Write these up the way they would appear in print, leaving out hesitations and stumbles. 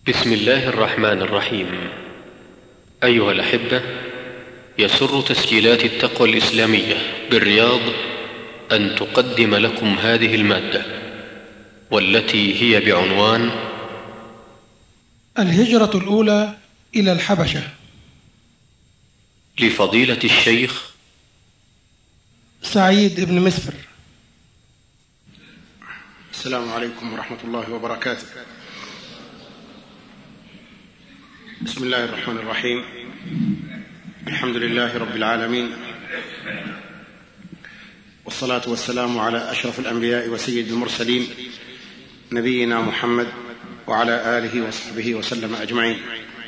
بسم الله الرحمن الرحيم. أيها الأحبة، يسر تسجيلات التقوى الإسلامية بالرياض أن تقدم لكم هذه المادة، والتي هي بعنوان الهجرة الأولى إلى الحبشة، لفضيلة الشيخ سعيد بن مسفر. السلام عليكم ورحمة الله وبركاته. بسم الله الرحمن الرحيم. الحمد لله رب العالمين، والصلاة والسلام على أشرف الأنبياء وسيد المرسلين نبينا محمد وعلى آله وصحبه وسلم أجمعين.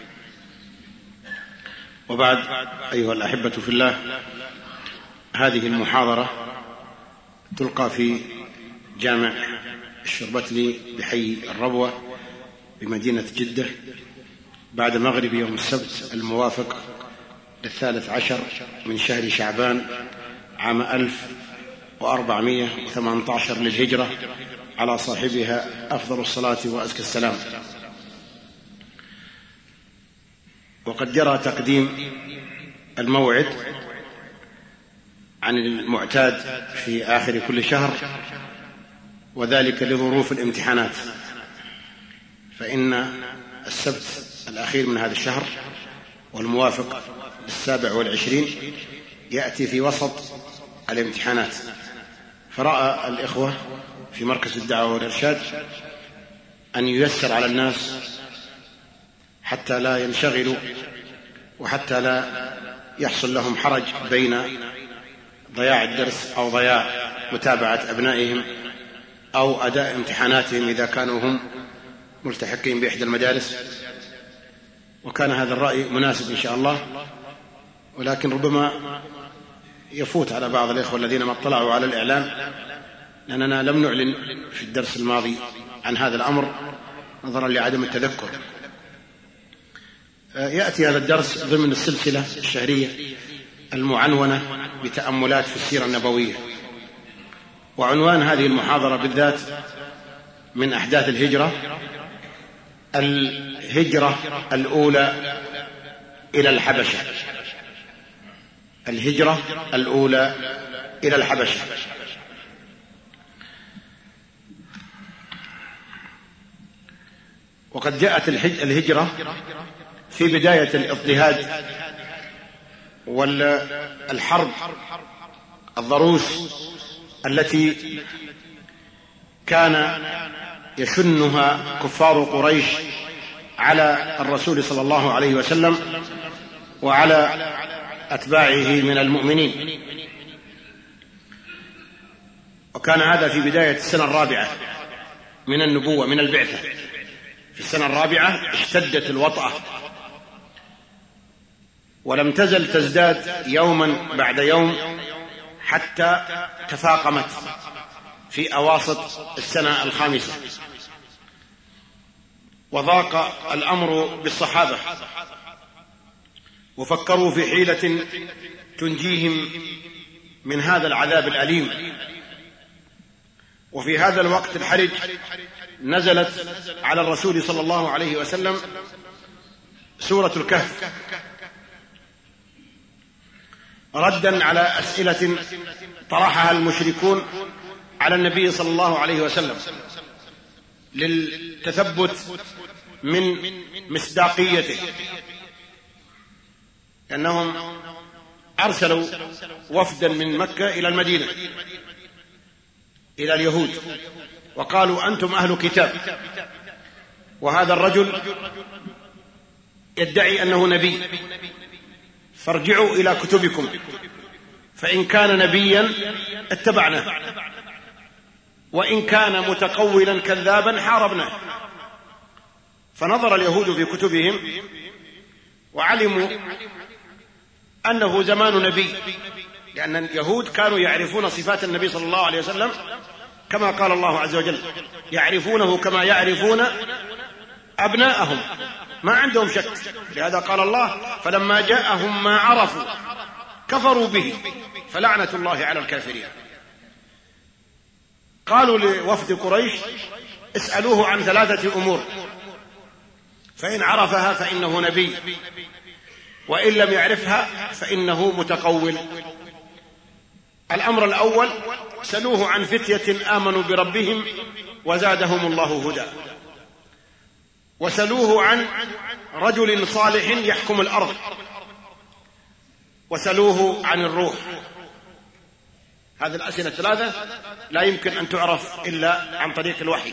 وبعد، أيها الأحبة في الله، هذه المحاضرة تلقى في جامع الشربتلي بحي الربوة بمدينة جدة بعد مغرب يوم السبت الموافق 13 من شهر شعبان عام 1418 للهجرة، على صاحبها أفضل الصلاة وأزكى السلام. وقد جرى تقديم الموعد عن المعتاد في آخر كل شهر، وذلك لظروف الامتحانات، فإن السبت الأخير من هذا الشهر والموافق 27 يأتي في وسط الامتحانات، فرأى الإخوة في مركز الدعوة والإرشاد أن ييسر على الناس حتى لا ينشغلوا وحتى لا يحصل لهم حرج بين ضياع الدرس أو ضياع متابعة أبنائهم أو أداء امتحاناتهم إذا كانوا هم ملتحقين بإحدى المدارس. وكان هذا الرأي مناسب إن شاء الله، ولكن ربما يفوت على بعض الإخوة الذين ما اطلعوا على الإعلان، لأننا لم نعلن في الدرس الماضي عن هذا الأمر نظرا لعدم التذكر. يأتي هذا الدرس ضمن السلسلة الشهرية المعنونة بتأملات في السيرة النبوية، وعنوان هذه المحاضرة بالذات من أحداث الهجرة: الهجرة الأولى إلى الحبشة. الهجرة الأولى إلى الحبشة. وقد جاءت الهجرة في بداية الاضطهاد والحرب الضروس التي كان يشنها كفار قريش على الرسول صلى الله عليه وسلم وعلى أتباعه من المؤمنين. وكان هذا في بداية السنة الرابعة من النبوة، من البعثة. في السنة الرابعة اشتدت الوطأة، ولم تزل تزداد يوما بعد يوم حتى تفاقمت في أواسط السنة الخامسة، وضاق الأمر بالصحابة، وفكروا في حيلة تنجيهم من هذا العذاب الأليم. وفي هذا الوقت الحرج نزلت على الرسول صلى الله عليه وسلم سورة الكهف، ردا على أسئلة طرحها المشركون على النبي صلى الله عليه وسلم للتثبت من مصداقيته، لأنهم أرسلوا وفدا من مكة إلى المدينة إلى اليهود، وقالوا: أنتم أهل كتاب، وهذا الرجل يدعي أنه نبي، فارجعوا إلى كتبكم، فإن كان نبيا اتبعناه، وإن كان متقولا كذابا حاربناه. فنظر اليهود في كتبهم وعلموا أنه زمان نبي، لأن اليهود كانوا يعرفون صفات النبي صلى الله عليه وسلم كما قال الله عز وجل: يعرفونه كما يعرفون أبناءهم، ما عندهم شك. لهذا قال الله: فلما جاءهم ما عرفوا كفروا به فلعنة الله على الكافرين. قالوا لوفد قريش: اسألوه عن 3 أمور. فإن عرفها فإنه نبي، وإن لم يعرفها فإنه متقول. الأمر الأول: سلوه عن فتية آمنوا بربهم وزادهم الله هدى، وسلوه عن رجل صالح يحكم الأرض، وسلوه عن الروح. هذه الأسئلة الثلاثة لا يمكن أن تعرف إلا عن طريق الوحي.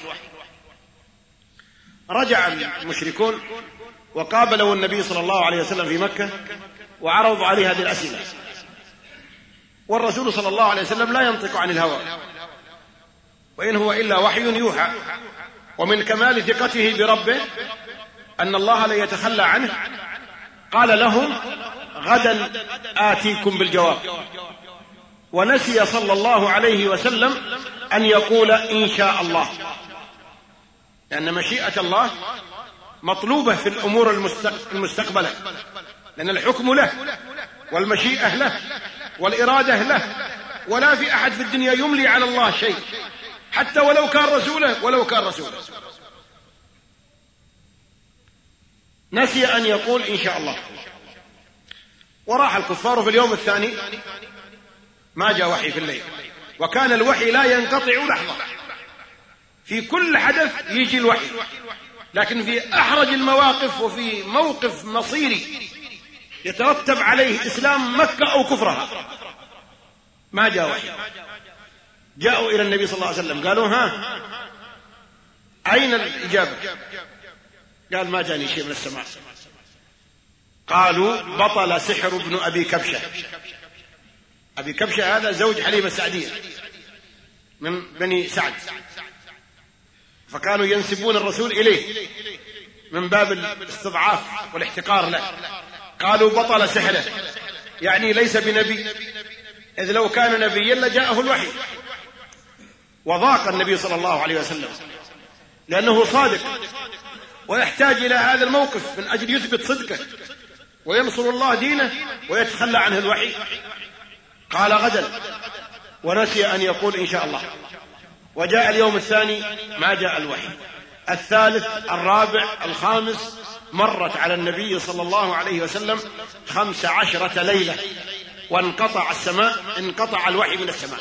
رجع المشركون وقابلوا النبي صلى الله عليه وسلم في مكة وعرضوا عليه هذه الأسئلة، والرسول صلى الله عليه وسلم لا ينطق عن الهوى، وإن هو إلا وحي يوحى. ومن كمال ثقته بربه أن الله لا يتخلى عنه، قال لهم: غدا آتيكم بالجواب. ونسي صلى الله عليه وسلم أن يقول إن شاء الله، لأن مشيئة الله مطلوبة في الأمور المستقبلة، لأن الحكم له والمشيئة له والإرادة له، ولا في أحد في الدنيا يملي على الله شيء، حتى ولو كان رسوله. نسي أن يقول إن شاء الله، وراح الكفار في اليوم الثاني ما جاء وحي في الليل، وكان الوحي لا ينقطع لحظة، في كل حدث يجي الوحي، لكن في أحرج المواقف وفي موقف مصيري يترتب عليه إسلام مكة أو كفرها ما جاء وحي. جاءوا إلى النبي صلى الله عليه وسلم قالوا: ها، أين الإجابة؟ قال: ما جاني شيء من السماء. قالوا: بطل سحر ابن أبي كبشة. أبي كبشة هذا زوج حليمة السعدية من بني سعد، فكانوا ينسبون الرسول إليه من باب الاستضعاف والاحتقار له. قالوا: بطل سحره، يعني ليس بنبي، إذ لو كان نبيا لجاءه الوحي. وضاق النبي صلى الله عليه وسلم لأنه صادق ويحتاج إلى هذا الموقف من أجل يثبت صدقه وينصر الله دينه ويتخلى عنه الوحي. قال: غدا، ونسي أن يقول إن شاء الله. وجاء اليوم الثاني ما جاء الوحي. الثالث، الرابع، الخامس، مرت على النبي صلى الله عليه وسلم 15 ليلة، انقطع الوحي من السماء.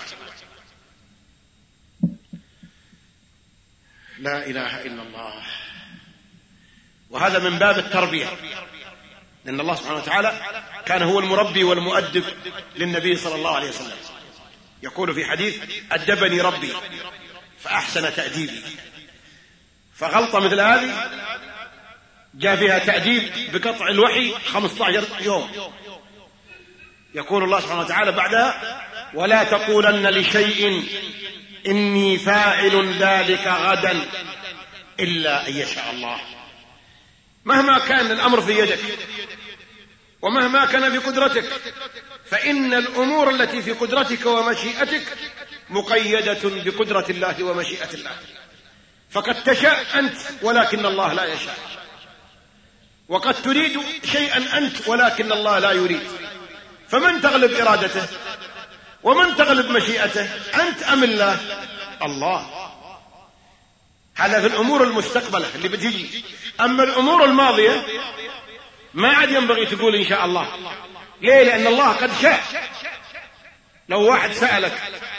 لا إله إلا الله. وهذا من باب التربية، لأن الله سبحانه وتعالى كان هو المربي والمؤدب للنبي صلى الله عليه وسلم. يقول في حديث: أدبني ربي فأحسن تأديبي. فغلطة مثل هذه جاء فيها تأديب بقطع الوحي 15 يوم. يقول الله سبحانه وتعالى بعدها: ولا تقولن لشيء إني فاعل ذلك غدا إلا أن يشاء الله. مهما كان الأمر في يدك ومهما كان في قدرتك، فإن الأمور التي في قدرتك ومشيئتك مقيدة بقدرة الله ومشيئة الله. فقد تشاء أنت ولكن الله لا يشاء، وقد تريد شيئا أنت ولكن الله لا يريد. فمن تغلب إرادته ومن تغلب مشيئته، أنت أم الله؟ الله. هذا في الأمور المستقبلة اللي بتجي. أما الأمور الماضية ما عاد ينبغي تقول إن شاء الله. ليه؟ لأن الله قد شاء. لو واحد سألك: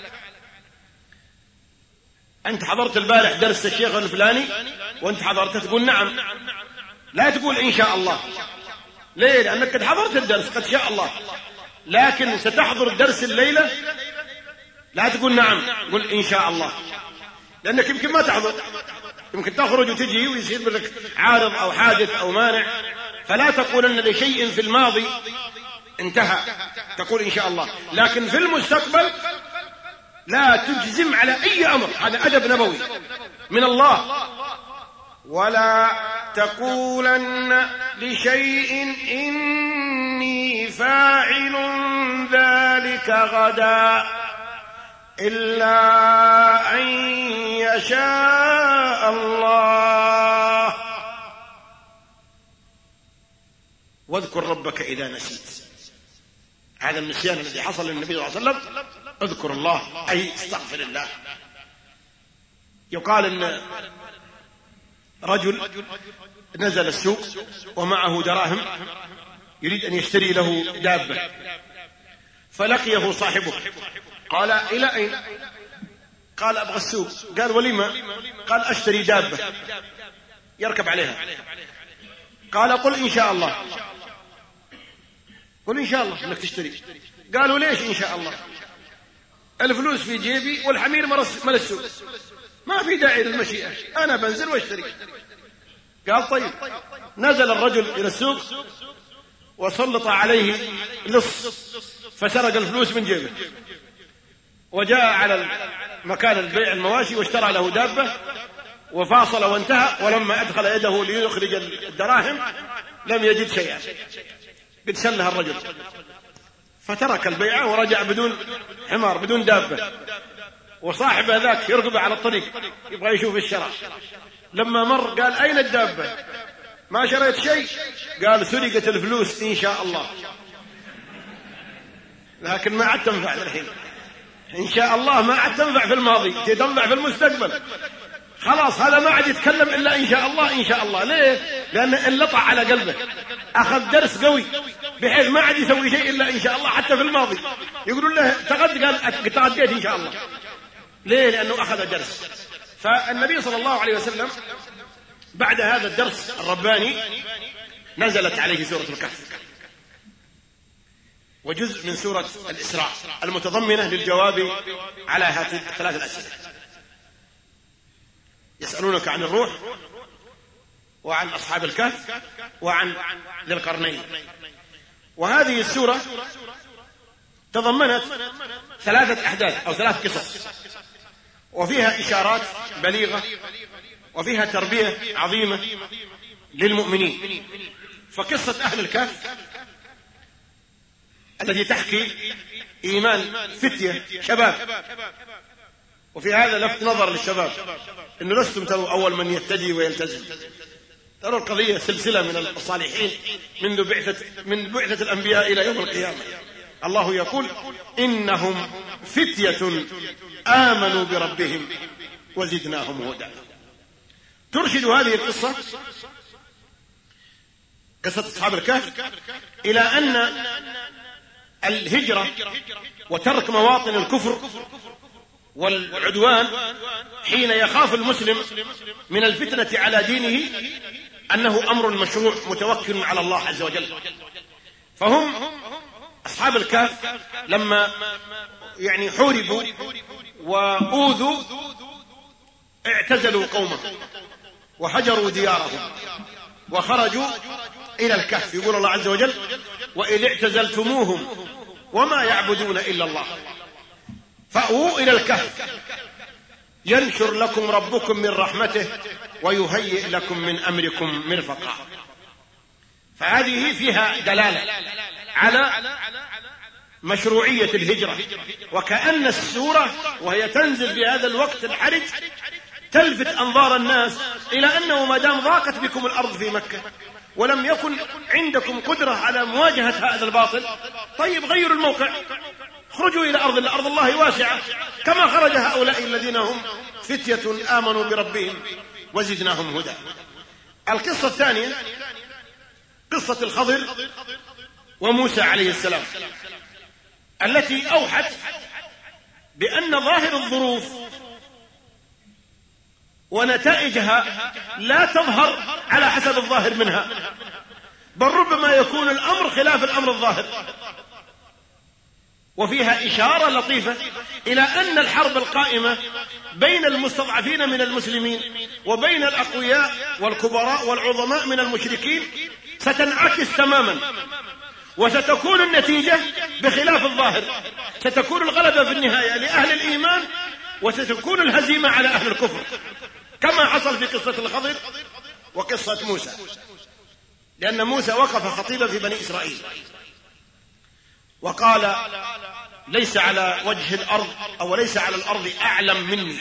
أنت حضرت البارح درس الشيخ الفلاني؟ وأنت حضرته تقول نعم، لا تقول إن شاء الله. ليه؟ لأنك قد حضرت الدرس، قد شاء الله. لكن ستحضر الدرس الليلة لا تقول نعم، قل إن شاء الله، لأنك يمكن ما تحضر، يمكن تخرج وتجي ويصير لك عارض أو حادث أو مانع. فلا تقولن لشيء في الماضي انتهى، تقول إن شاء الله. لكن في المستقبل لا تجزم على أي أمر، هذا أدب نبوي من الله. ولا تقولن لشيء إني فاعل ذلك غدا إلا أن يشاء الله. واذكر ربك إذا نسيت. هذا النسيان الذي حصل للنبي صلى الله عليه وسلم، اذكر الله أي استغفر الله. يقال إن رجل نزل السوق ومعه دراهم يريد أن يشتري له دابة، فلقيه صاحبه قال: إلى أين؟ قال: أبغى السوق. قال: ولما؟ قال: أشتري دابة يركب عليها. قال: قل إن شاء الله، قل إن شاء الله أنك تشتري. قالوا: ليش إن شاء الله؟ الفلوس في جيبي والحمير مال السوق، ما في داعي للمشيئة، أنا بنزل واشتري. قال: طيب. نزل الرجل إلى السوق وسلط عليه لص فسرق الفلوس من جيبه، وجاء على مكان البيع المواشي واشترى له دابة وفاصل وانتهى، ولما أدخل يده ليخرج الدراهم لم يجد شيئا، قد شلها الرجل، فترك البيعة ورجع بدون حمار بدون دابة، وصاحب ذاك يرقب على الطريق يبغى يشوف الشراء. لما مر قال: أين الدابة؟ ما شريت شيء. قال: سرقت الفلوس إن شاء الله، لكن ما عاد تنفع الحين. إن شاء الله ما عاد تنفع في الماضي، تنفع في المستقبل. خلاص هذا ما عاد يتكلم إلا إن شاء الله إن شاء الله. ليه؟ لأن انلطع على قلبه، أخذ درس قوي بحيث ما عاد يسوي شيء إلا إن شاء الله حتى في الماضي. يقولون له تغد، قال: تغديت إن شاء الله. ليه؟ لأنه أخذ درس. فالنبي صلى الله عليه وسلم بعد هذا الدرس الرباني نزلت عليه سورة الكهف، وجزء من سورة الإسراء المتضمنة للجواب على هذه الثلاث الأسئلة. يسألونك عن الروح، وعن أصحاب الكهف، وعن ذي القرنين. وهذه السورة تضمنت ثلاثة أحداث أو ثلاث قصص، وفيها إشارات بليغة، وفيها تربية عظيمة للمؤمنين. فقصة أهل الكهف التي تحكي إيمان فتية شباب، وفي هذا لفت نظر للشباب إنه لستم تروا أول من يهتدي ويلتزم، ترى القضية سلسلة من الصالحين من بعثة الأنبياء إلى يوم القيامة. الله يقول: إنهم فتية آمنوا بربهم وزدناهم هدى. ترشد هذه القصة، قصة أصحاب الكهف، إلى أن الهجرة وترك مواطن الكفر والعدوان حين يخاف المسلم من الفتنة على دينه أنه أمر مشروع متوكل على الله عز وجل. فهم أصحاب الكهف لما حوربوا وأوذوا اعتزلوا قومهم وهجروا ديارهم وخرجوا إلى الكهف. يقول الله عز وجل: وإذ اعتزلتموهم وما يعبدون إلا الله فأووا إلى الكهف ينشر لكم ربكم من رحمته ويهيئ لكم من أمركم مرفقا. فهذه فيها دلالة على مشروعية الهجرة، وكأن السورة وهي تنزل في هذا الوقت الحرج تلفت أنظار الناس إلى أنه ما دام ضاقت بكم الأرض في مكة ولم يكن عندكم قدرة على مواجهة هذا الباطل، طيب غيروا الموقع، خرجوا إلى أرض الله واسعة كما خرج هؤلاء الذين هم فتية آمنوا بربهم وزدناهم هدى. القصة الثانية قصة الخضر وموسى عليه السلام، التي أوحت بأن ظاهر الظروف ونتائجها لا تظهر على حسب الظاهر منها، بل ربما يكون الأمر خلاف الأمر الظاهر. وفيها إشارة لطيفة إلى أن الحرب القائمة بين المستضعفين من المسلمين وبين الأقوياء والكبراء والعظماء من المشركين ستنعكس تماما، وستكون النتيجة بخلاف الظاهر، ستكون الغلبة في النهاية لأهل الإيمان وستكون الهزيمة على أهل الكفر، كما حصل في قصة الخضر وقصة موسى، لأن موسى وقف خطيبا في بني إسرائيل وقال: ليس على وجه الأرض أو ليس على الأرض أعلم مني،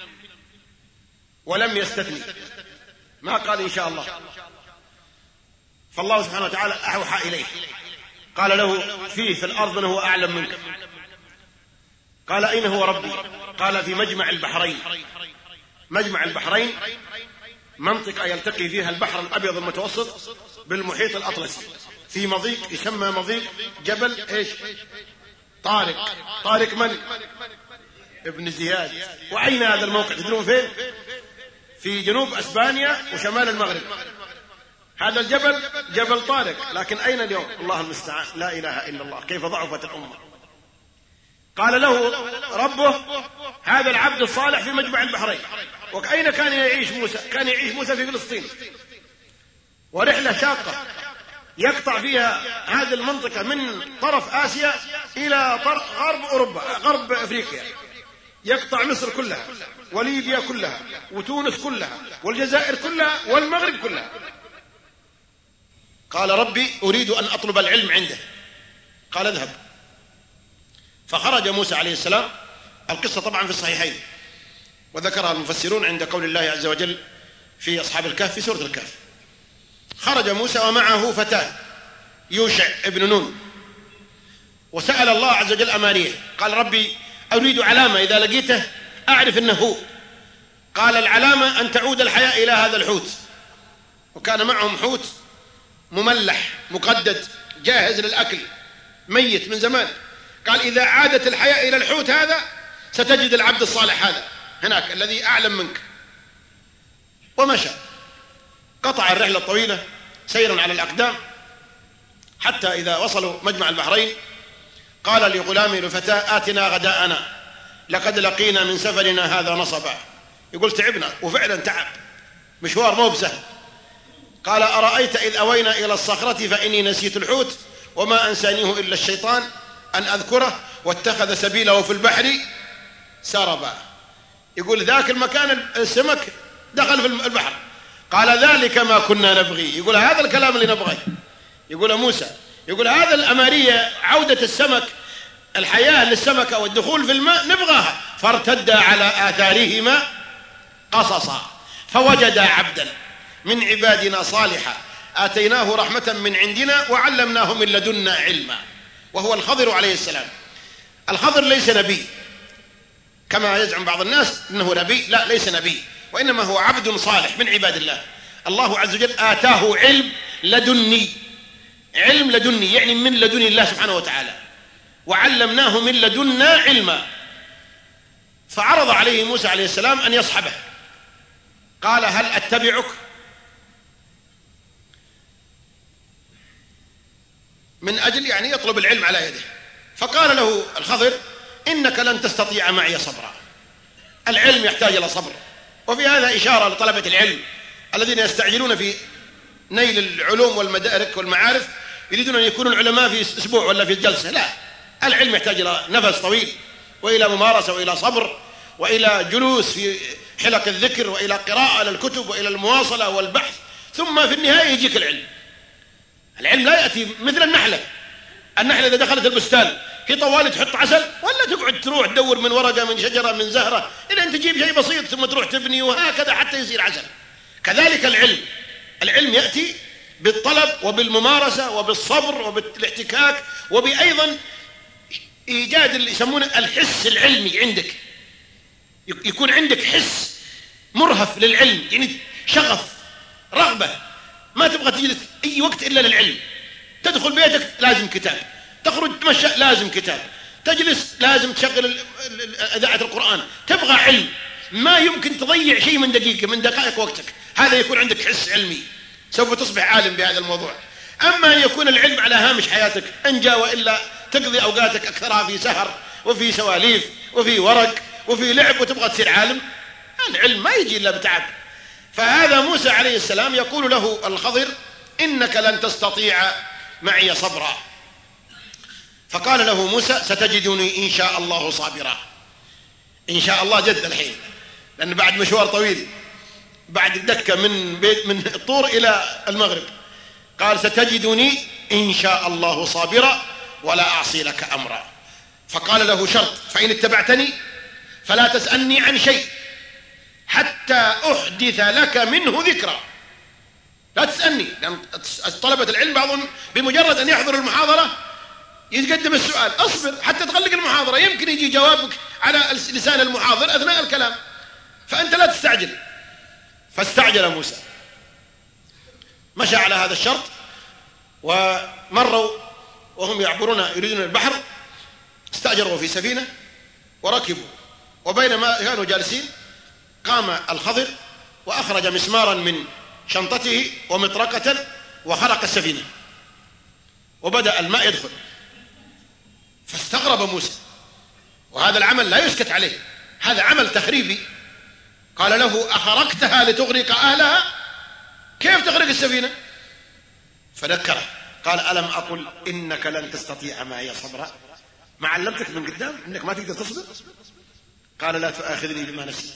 ولم يستثني، ما قال إن شاء الله. فالله سبحانه وتعالى أوحى إليه قال له: في الأرض من هو أعلم منك. قال: أين هو ربي؟ قال: في مجمع البحرين. مجمع البحرين منطقة يلتقي فيها البحر الأبيض المتوسط بالمحيط الأطلسي، في مضيق يسمى مضيق جبل إيش؟ طارق من؟ ابن زياد. وأين هذا الموقع تدرون فين؟ في جنوب أسبانيا وشمال المغرب. هذا الجبل جبل طارق، لكن أين اليوم؟ الله المستعان، لا إله إلا الله. كيف ضعفت الأمة. قال له ربه هذا العبد الصالح في مجمع البحرين. وأين كان يعيش موسى؟ كان يعيش موسى في فلسطين، ورحلة شاقة يقطع فيها هذه المنطقة من طرف آسيا إلى غرب أوروبا، غرب أفريقيا، يقطع مصر كلها وليبيا كلها وتونس كلها والجزائر كلها والمغرب كلها. قال ربي أريد أن أطلب العلم عنده. قال اذهب. فخرج موسى عليه السلام. القصة طبعا في الصحيحين، وذكرها المفسرون عند قول الله عز وجل في أصحاب الكهف في سورة الكهف. خرج موسى ومعه فتاة يوشع ابن نون، وسأل الله عز وجل أمانيه. قال ربي أريد علامة إذا لقيته أعرف أنه هو. قال العلامة أن تعود الحياة إلى هذا الحوت. وكان معهم حوت مملح مقدد جاهز للأكل ميت من زمان. قال إذا عادت الحياة إلى الحوت هذا ستجد العبد الصالح هذا هناك الذي أعلم منك. ومشى، قطع الرحلة الطويلة سيرا على الأقدام، حتى إذا وصلوا مجمع البحرين قال لغلامه الفتاة آتنا غداءنا لقد لقينا من سفرنا هذا نصبا. يقول تعبنا، وفعلا تعب، مشوار مو بسهل. قال أرأيت إذ أوينا إلى الصخرة فإني نسيت الحوت وما أنسانيه إلا الشيطان أن أذكره واتخذ سبيله في البحر سربا. يقول ذاك المكان السمك دخل في البحر. قال ذلك ما كنا نبغي. يقول هذا الكلام اللي نبغيه. يقول موسى، يقول هذا الأمارية عودة السمك، الحياة للسمكة والدخول في الماء نبغاها. فارتدا على آثارهما قصصا فوجدا عبدا من عبادنا صالحا آتيناه رحمة من عندنا وعلمناه من لدنا علما، وهو الخضر عليه السلام. الخضر ليس نبي كما يزعم بعض الناس انه نبي، لا ليس نبي، وانما هو عبد صالح من عباد الله. الله عز وجل آتاه علم لدني، علم لدني يعني من لدن الله سبحانه وتعالى، وعلمناه من لدنا علما. فعرض عليه موسى عليه السلام أن يصحبه. قال هل أتبعك؟ من أجل يعني يطلب العلم على يده. فقال له الخضر إنك لن تستطيع معي صبرا. العلم يحتاج إلى صبر. وفي هذا إشارة لطلبة العلم الذين يستعجلون في نيل العلوم والمدارك والمعارف، يريدون أن يكونوا العلماء في أسبوع ولا في جلسة. لا، العلم يحتاج إلى نفس طويل وإلى ممارسة وإلى صبر وإلى جلوس في حلق الذكر وإلى قراءة للكتب وإلى المواصلة والبحث، ثم في النهاية يجيك العلم. العلم لا يأتي مثل النحلة. النحلة إذا دخلت البستان هي طوالي تحط عسل، ولا تقعد تروح تدور من ورقة من شجرة من زهرة إلى أن تجيب شيء بسيط ثم تروح تبني، وهكذا حتى يصير عسل. كذلك العلم يأتي بالطلب وبالممارسة وبالصبر وبالاحتكاك، وبأيضا إيجاد اللي يسمونه الحس العلمي عندك. يكون عندك حس مرهف للعلم، يعني شغف رغبة، ما تبغى تجلس أي وقت إلا للعلم. تدخل بيتك لازم كتاب، تخرج تمشى لازم كتاب، تجلس لازم تشغل إذاعة القرآن، تبغى علم. ما يمكن تضيع شيء من دقيقة من دقائق وقتك. هذا يكون عندك حس علمي، سوف تصبح عالم بهذا الموضوع. أما أن يكون العلم على هامش حياتك، أن جاء وإلا تقضي أوقاتك أكثرها في سهر وفي سواليف وفي ورق وفي لعب وتبغى تصير عالم، العلم ما يجي إلا بتعب. فهذا موسى عليه السلام يقول له الخضر إنك لن تستطيع معي صبرا. فقال له موسى ستجدني إن شاء الله صابرا. إن شاء الله جد الحين، لأن بعد مشوار طويل، بعد دكة من الطور إلى المغرب. قال ستجدني إن شاء الله صابرا ولا أعصي لك أمرا. فقال له شرط، فإن اتبعتني فلا تسألني عن شيء حتى أحدث لك منه ذكرى. لا تسألني، لأن طلبة العلم بعضهم بمجرد أن يحضر المحاضرة يتقدم السؤال، أصبر حتى تغلق المحاضرة، يمكن يجي جوابك على لسان المحاضر أثناء الكلام، فأنت لا تستعجل. فاستعجل موسى، مشى على هذا الشرط، ومروا وهم يعبرون يريدون البحر، استأجروا في سفينة وركبوا، وبينما كانوا جالسين قام الخضر وأخرج مسمارا من شنطته ومطرقة وخرق السفينة، وبدأ الماء يدخل، فاستغرب موسى، وهذا العمل لا يسكت عليه، هذا عمل تخريبي. قال له: أخرقتها لتغرق أهلها؟ كيف تغرق السفينة؟ فذكره، قال: ألم أقل إنك لن تستطيع معي صبرا؟ ما علمتك من قدام إنك ما تقدر تصبر؟ قال: لا تؤاخذني بما نسيت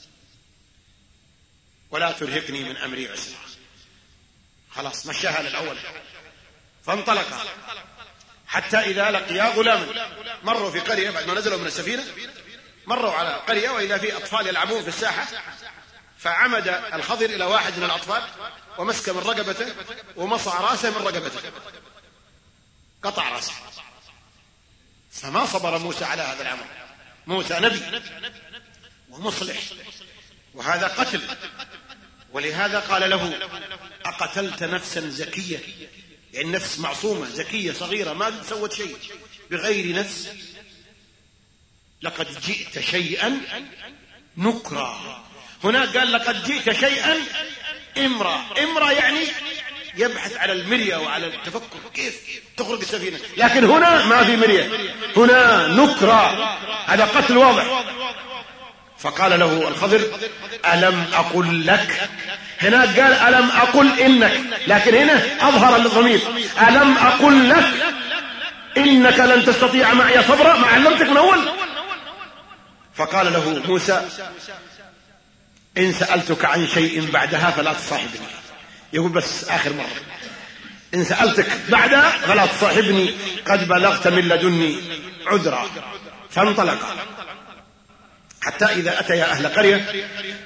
ولا ترهقني من أمري عسرا. خلاص مشاها للأول، فانطلقا حتى إذا لقيا غلاما. مروا في قرية بعد ما نزلوا من السفينة، مروا على قرية وإذا في أطفال يلعبون في الساحة، فعمد الخضر إلى واحد من الأطفال ومسك من رقبته ومصع راسه من رقبته، قطع راسه. فما صبر موسى على هذا الأمر. موسى نبي ومصلح، وهذا قتل، ولهذا قال له: أقتلت نفسا زكية، يعني نفس معصومة زكية صغيرة ما سوت شيء بغير نفس، لقد جئت شيئا نكرا. هنا قال: لقد جئت شيئا إمرا، يعني يبحث على المرية وعلى التفكر كيف تخرج السفينة، لكن هنا ما في مرية، هنا نكرا، هذا قتل واضح. فقال له الخضر: ألم أقل لك؟ هنا قال: ألم أقل إنك، لكن هنا أظهر الضمير: ألم أقل لك إنك لن تستطيع معي صبرا؟ ما علمتك من أول؟ فقال له موسى: إن سألتك عن شيء بعدها فلا تصاحبني. يقول بس آخر مرة، إن سألتك بعدها فلا تصاحبني، قد بلغت من لدني عذرا. فانطلقا حتى إذا أتيا أهل قرية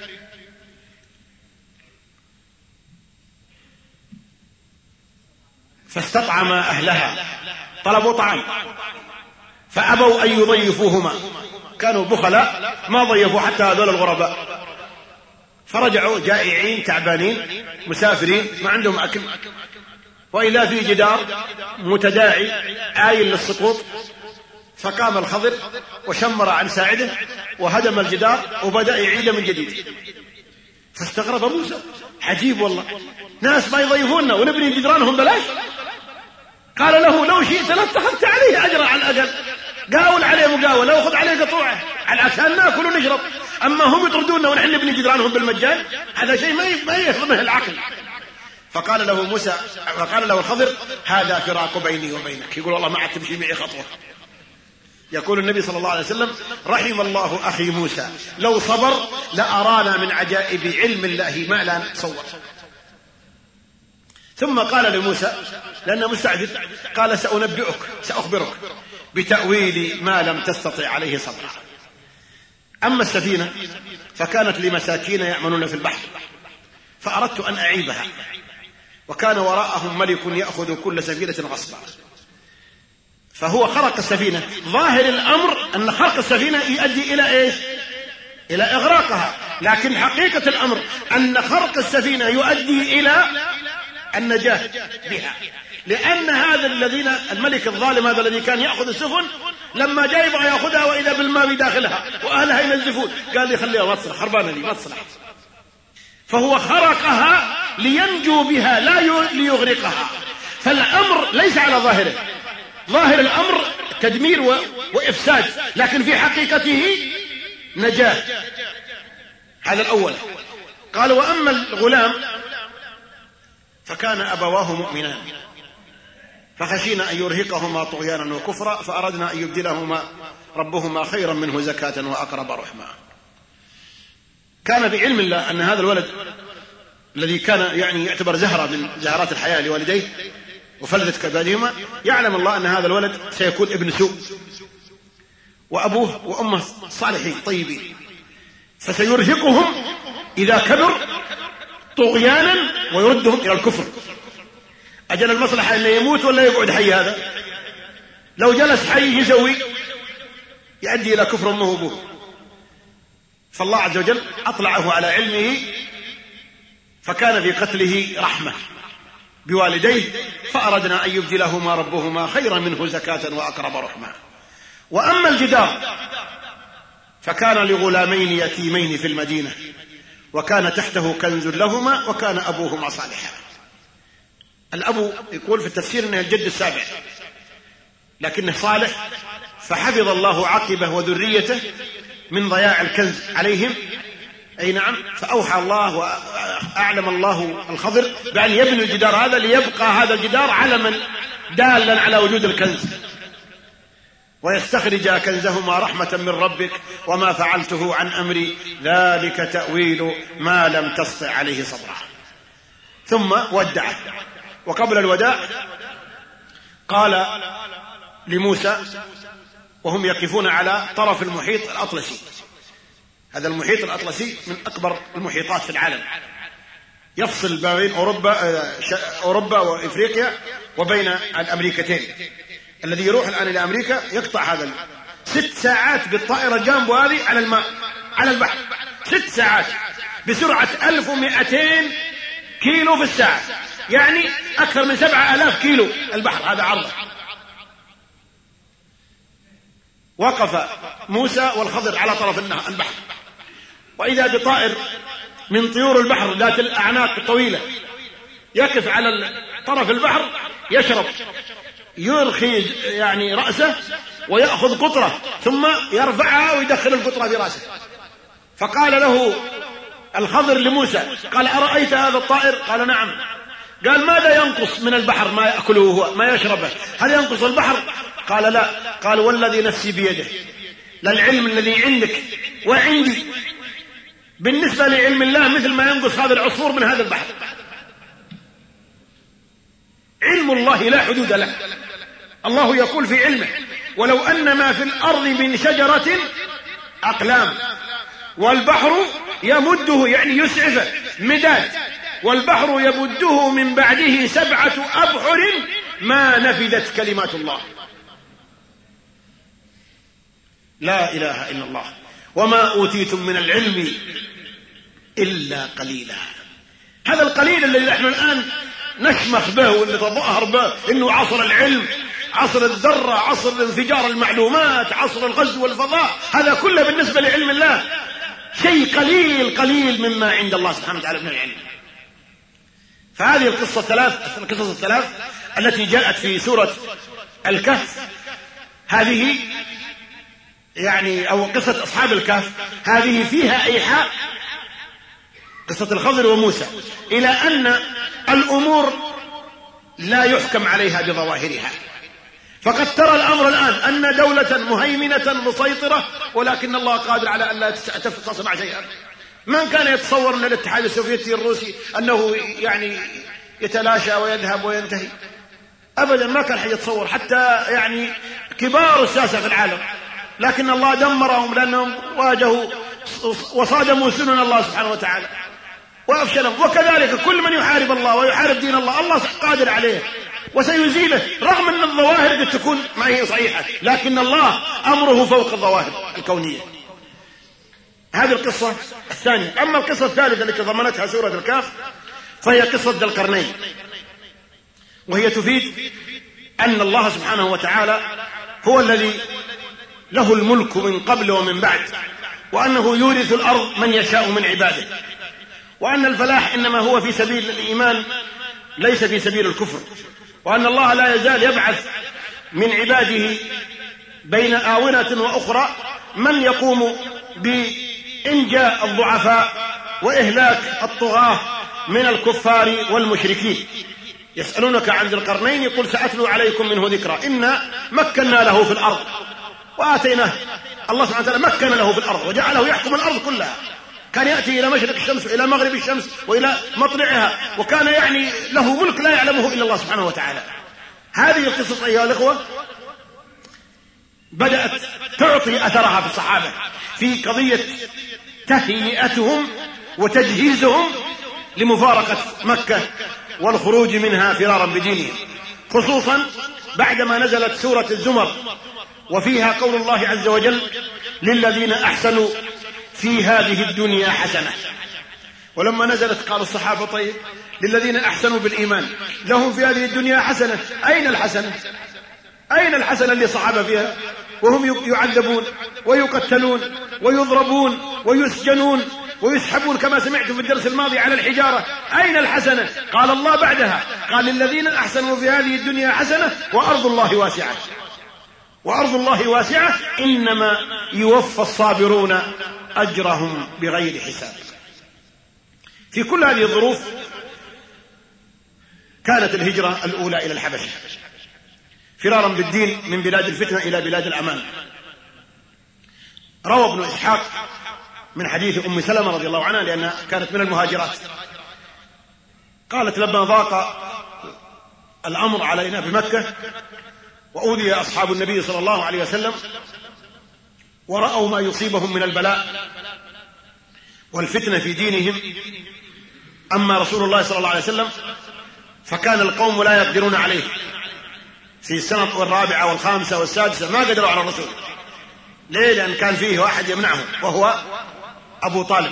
فاستطعما أهلها، طلبوا طعام فأبوا أن يضيفوهما، كانوا بخلاء ما ضيفوا حتى هذول الغرباء، فرجعوا جائعين تعبانين مسافرين ما عندهم أكل، وإذا في جدار متداعي آيل للسقوط. فقام الخضر وشمر عن ساعده وهدم الجدار وبدأ يعيد من جديد. فاستغرب موسى، عجيب والله، ناس ما يضيفوننا ونبني جدرانهم بلاش. قال له: لو شئت لاتخذت عليه أجرا، على الأقل قاول عليه مقاولة وخذ عليه قطوعة على عشان ناكل ونشرب، أما هم يطردوننا ونحن نبني جدرانهم بالمجان، هذا شيء ما يهضمه العقل. فقال له موسى، فقال له الخضر: هذا فراق بيني وبينك. يقول والله ما عاد تمشي معي خطوة. يقول النبي صلى الله عليه وسلم: رحم الله أخي موسى، لو صبر لأرانا من عجائب علم الله ما لا نتصور. ثم قال لموسى لأنه مستعجل، قال: سأخبرك بتأويل ما لم تستطع عليه صبرا. أما السفينة فكانت لمساكين يعملون في البحر، فأردت أن أعيبها، وكان وراءهم ملك يأخذ كل سفينة غصبا. فهو خرق السفينة. ظاهر الأمر أن خرق السفينة يؤدي إلى إيش؟ إلى إغراقها، لكن حقيقة الأمر أن خرق السفينة يؤدي إلى النجاة بها، لأن هذا الذين الملك الظالم هذا الذي كان يأخذ السفن لما جاء يبغى يأخذها وإذا بالماء بداخلها وأهلها ينزفون، قال لي خليها ما تصلح، خربانة لي ما تصلح. فهو خرقها لينجو بها لا ليغرقها. فالأمر ليس على ظاهره، ظاهر الأمر تدمير وإفساد، لكن في حقيقته نجاة. هذا الأول. قال: وأما الغلام فكان أبواه مؤمنان فخشينا أن يرهقهما طغيانا وكفرا فأردنا أن يبدلهما ربهما خيرا منه زكاة وأقرب رحما. كان بعلم الله أن هذا الولد الذي كان يعني يعتبر زهرة من زهرات الحياة لوالديه وفلذت كبادهما، يعلم الله أن هذا الولد سيكون ابن سوء، وأبوه وأمه صالحين طيبين، فسيرهقهم إذا كبر طغيانا ويردهم إلى الكفر. أجل المصلحة أنه يموت ولا يقعد حي؟ هذا لو جلس حي يسوي يؤدي إلى كفر أمه وأبوه. فالله عز وجل أطلعه على علمه فكان في قتله رحمة بوالديه، فأردنا أن يبدلهما ربهما خيرا منه زكاة وأقرب رحما. وأما الجدار فكان لغلامين يتيمين في المدينة وكان تحته كنز لهما وكان أبوهما صالحا. الأب يقول في التفسير أنه الجد السابع لكنه صالح، فحفظ الله عقبه وذريته من ضياع الكنز عليهم. أي نعم، فأوحى الله وأعلم الله الخضر بأن يبني الجدار هذا ليبقى هذا الجدار علما دالا على وجود الكنز، ويستخرج كنزهما رحمة من ربك وما فعلته عن أمري ذلك تأويل ما لم تسطع عليه صبرا. ثم ودعه، وقبل الوداع قال لموسى وهم يقفون على طرف المحيط الأطلسي. هذا المحيط الأطلسي من أكبر المحيطات في العالم، يفصل بين أوروبا وإفريقيا وبين الأمريكتين. الذي يروح الآن إلى أمريكا يقطع هذا 6 ساعات بالطائرة جامبو هذه على الماء على البحر، 6 ساعات بسرعة 1200 كيلو في الساعة، يعني أكثر من 7000 كيلو البحر هذا عرضه. وقف موسى والخضر على طرف البحر، وإذا بطائر من طيور البحر ذات الأعناق الطويلة يقف على طرف البحر يشرب، يرخي يعني رأسه ويأخذ قطرة ثم يرفعها ويدخل القطرة في رأسه. فقال له الخضر لموسى قال أرأيت هذا الطائر؟ قال نعم. قال ماذا ينقص من البحر ما يأكله هو ما يشربه؟ هل ينقص البحر؟ قال لا. قال والذي نفسي بيده للعلم الذي عندك وعندي بالنسبة لعلم الله مثل ما ينقص هذا العصفور من هذا البحر. علم الله لا حدود له. الله يقول في علمه ولو أن ما في الأرض من شجرة أقلام والبحر يمده يعني يسعفه مداد، والبحر يمده من بعده 7 أبحر ما نفدت كلمات الله. لا إله إلا الله. وما أوتيتم من العلم إلا قليلا. هذا القليل الذي نحن الآن نشمخ به ونتظاهر به إنه عصر العلم، عصر الذرة، عصر انفجار المعلومات، عصر الغزو والفضاء، هذا كله بالنسبة لعلم الله شيء قليل قليل مما عند الله سبحانه وتعالى من العلم. فهذه القصص الثلاث التي جاءت في سورة الكهف، هذه يعني أو قصة أصحاب الكهف هذه فيها إيحاء قصة الخضر وموسى إلى أن الأمور لا يحكم عليها بظواهرها. فقد ترى الأمر الآن أن دولة مهيمنة مسيطرة، ولكن الله قادر على أن لا تصنع شيئا. من كان يتصور أن الاتحاد السوفيتي الروسي أنه يعني يتلاشى ويذهب وينتهي؟ أبدا ما كان حد يتصور، حتى يعني كبار الساسة في العالم، لكن الله دمرهم لأنهم واجهوا وصادموا سنن الله سبحانه وتعالى وأفشلهم. وكذلك كل من يحارب الله ويحارب دين الله الله قادر عليه وسيزيله، رغم أن الظواهر قد تكون ما هي صحيحة، لكن الله أمره فوق الظواهر الكونية. هذه القصة الثانية. أما القصة الثالثة التي ضمنتها سورة الكهف فهي قصة ذي القرنين، وهي تفيد أن الله سبحانه وتعالى هو الذي له الملك من قبل ومن بعد، وأنه يورث الأرض من يشاء من عباده، وأن الفلاح إنما هو في سبيل الإيمان ليس في سبيل الكفر، وأن الله لا يزال يبعث من عباده بين آونة وأخرى من يقوم بإنجاء الضعفاء وإهلاك الطغاة من الكفار والمشركين. يسألونك عن ذي القرنين يقول سأتلو عليكم منه ذكرى. إنا مكنا له في الأرض وآتيناه، الله سبحانه وتعالى مكن له في الأرض وجعله يحكم الأرض كلها، كان يأتي إلى مشرق الشمس وإلى مغرب الشمس وإلى مطلعها، وكان يعني له ملك لا يعلمه إلا الله سبحانه وتعالى. هذه القصة أيها الأخوة بدأت تعطي أثرها في الصحابة في قضية تهيئتهم وتجهيزهم لمفارقة مكة والخروج منها فرارا بدينهم، خصوصا بعدما نزلت سورة الزمر وفيها قول الله عز وجل للذين أحسنوا في هذه الدنيا حسنة ولما نزلت قال الصحابة طيب للذين أحسنوا بالإيمان لهم في هذه الدنيا حسنة. أين الحسنة؟ أين الحسنة اللي صحابة فيها وهم يعذبون ويقتلون ويضربون ويسجنون ويسحبون كما سمعت في الدرس الماضي على الحجارة؟ أين الحسنة؟ قال الله بعدها قال للذين أحسنوا في هذه الدنيا حسنة وأرض الله واسعة. وأرض الله واسعة إنما يوفى الصابرون أجرهم بغير حساب. في كل هذه الظروف كانت الهجرة الأولى إلى الحبشة فرارا بالدين من بلاد الفتنة إلى بلاد الأمان. روى ابن إسحاق من حديث أم سلمة رضي الله عنها لأنها كانت من المهاجرات قالت لما ضاق الأمر علينا بمكة وأوذي أصحاب النبي صلى الله عليه وسلم ورأوا ما يصيبهم من البلاء والفتنة في دينهم، أما رسول الله صلى الله عليه وسلم فكان القوم لا يقدرون عليه. في السنة الرابعة والخامسة والسادسة ما قدروا على الرسول. ليه؟ لأن كان فيه واحد يمنعهم وهو أبو طالب،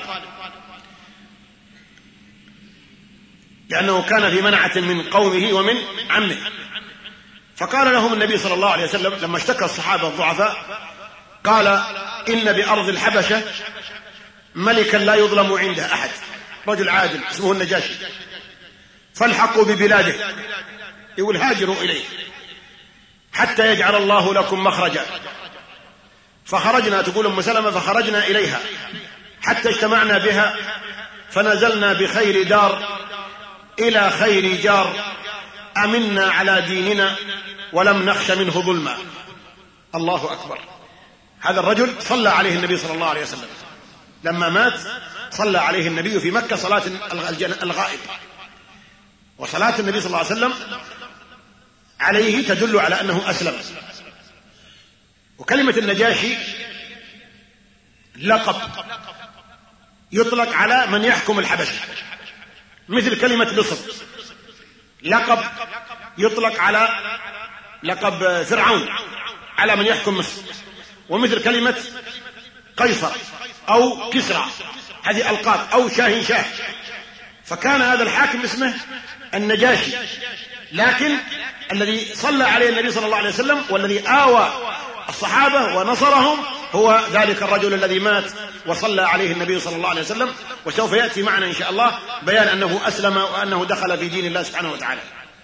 لأنه كان في منعة من قومه ومن عمه. فقال لهم النبي صلى الله عليه وسلم لما اشتكى الصحابة الضعفاء قال إن بأرض الحبشة ملكا لا يظلم عنده أحد، رجل عادل اسمه النجاشي، فالحقوا ببلاده، يقول هاجروا إليه حتى يجعل الله لكم مخرجا. فخرجنا، تقول أم سلمة، فخرجنا إليها حتى اجتمعنا بها فنزلنا بخير دار إلى خير جار، أمنا على ديننا ولم نخش منه ظلما. الله أكبر. هذا الرجل صلى عليه النبي صلى الله عليه وسلم لما مات، صلى عليه النبي في مكة صلاة الغائب، وصلاة النبي صلى الله عليه وسلم عليه تدل على أنه أسلم. وكلمة النجاشي لقب يطلق على من يحكم الحبشة، مثل كلمة مصر لقب يطلق على لقب فرعون على من يحكم مصر، ومثل كلمة قيصر أو كسرى، هذه ألقاب، أو شاهين شاه. فكان هذا الحاكم اسمه النجاشي، لكن الذي صلى عليه النبي صلى الله عليه وسلم والذي آوى الصحابة ونصرهم هو ذلك الرجل الذي مات وصلى عليه النبي صلى الله عليه وسلم. وسوف يأتي معنا إن شاء الله بيان أنه أسلم وأنه دخل في دين الله سبحانه وتعالى.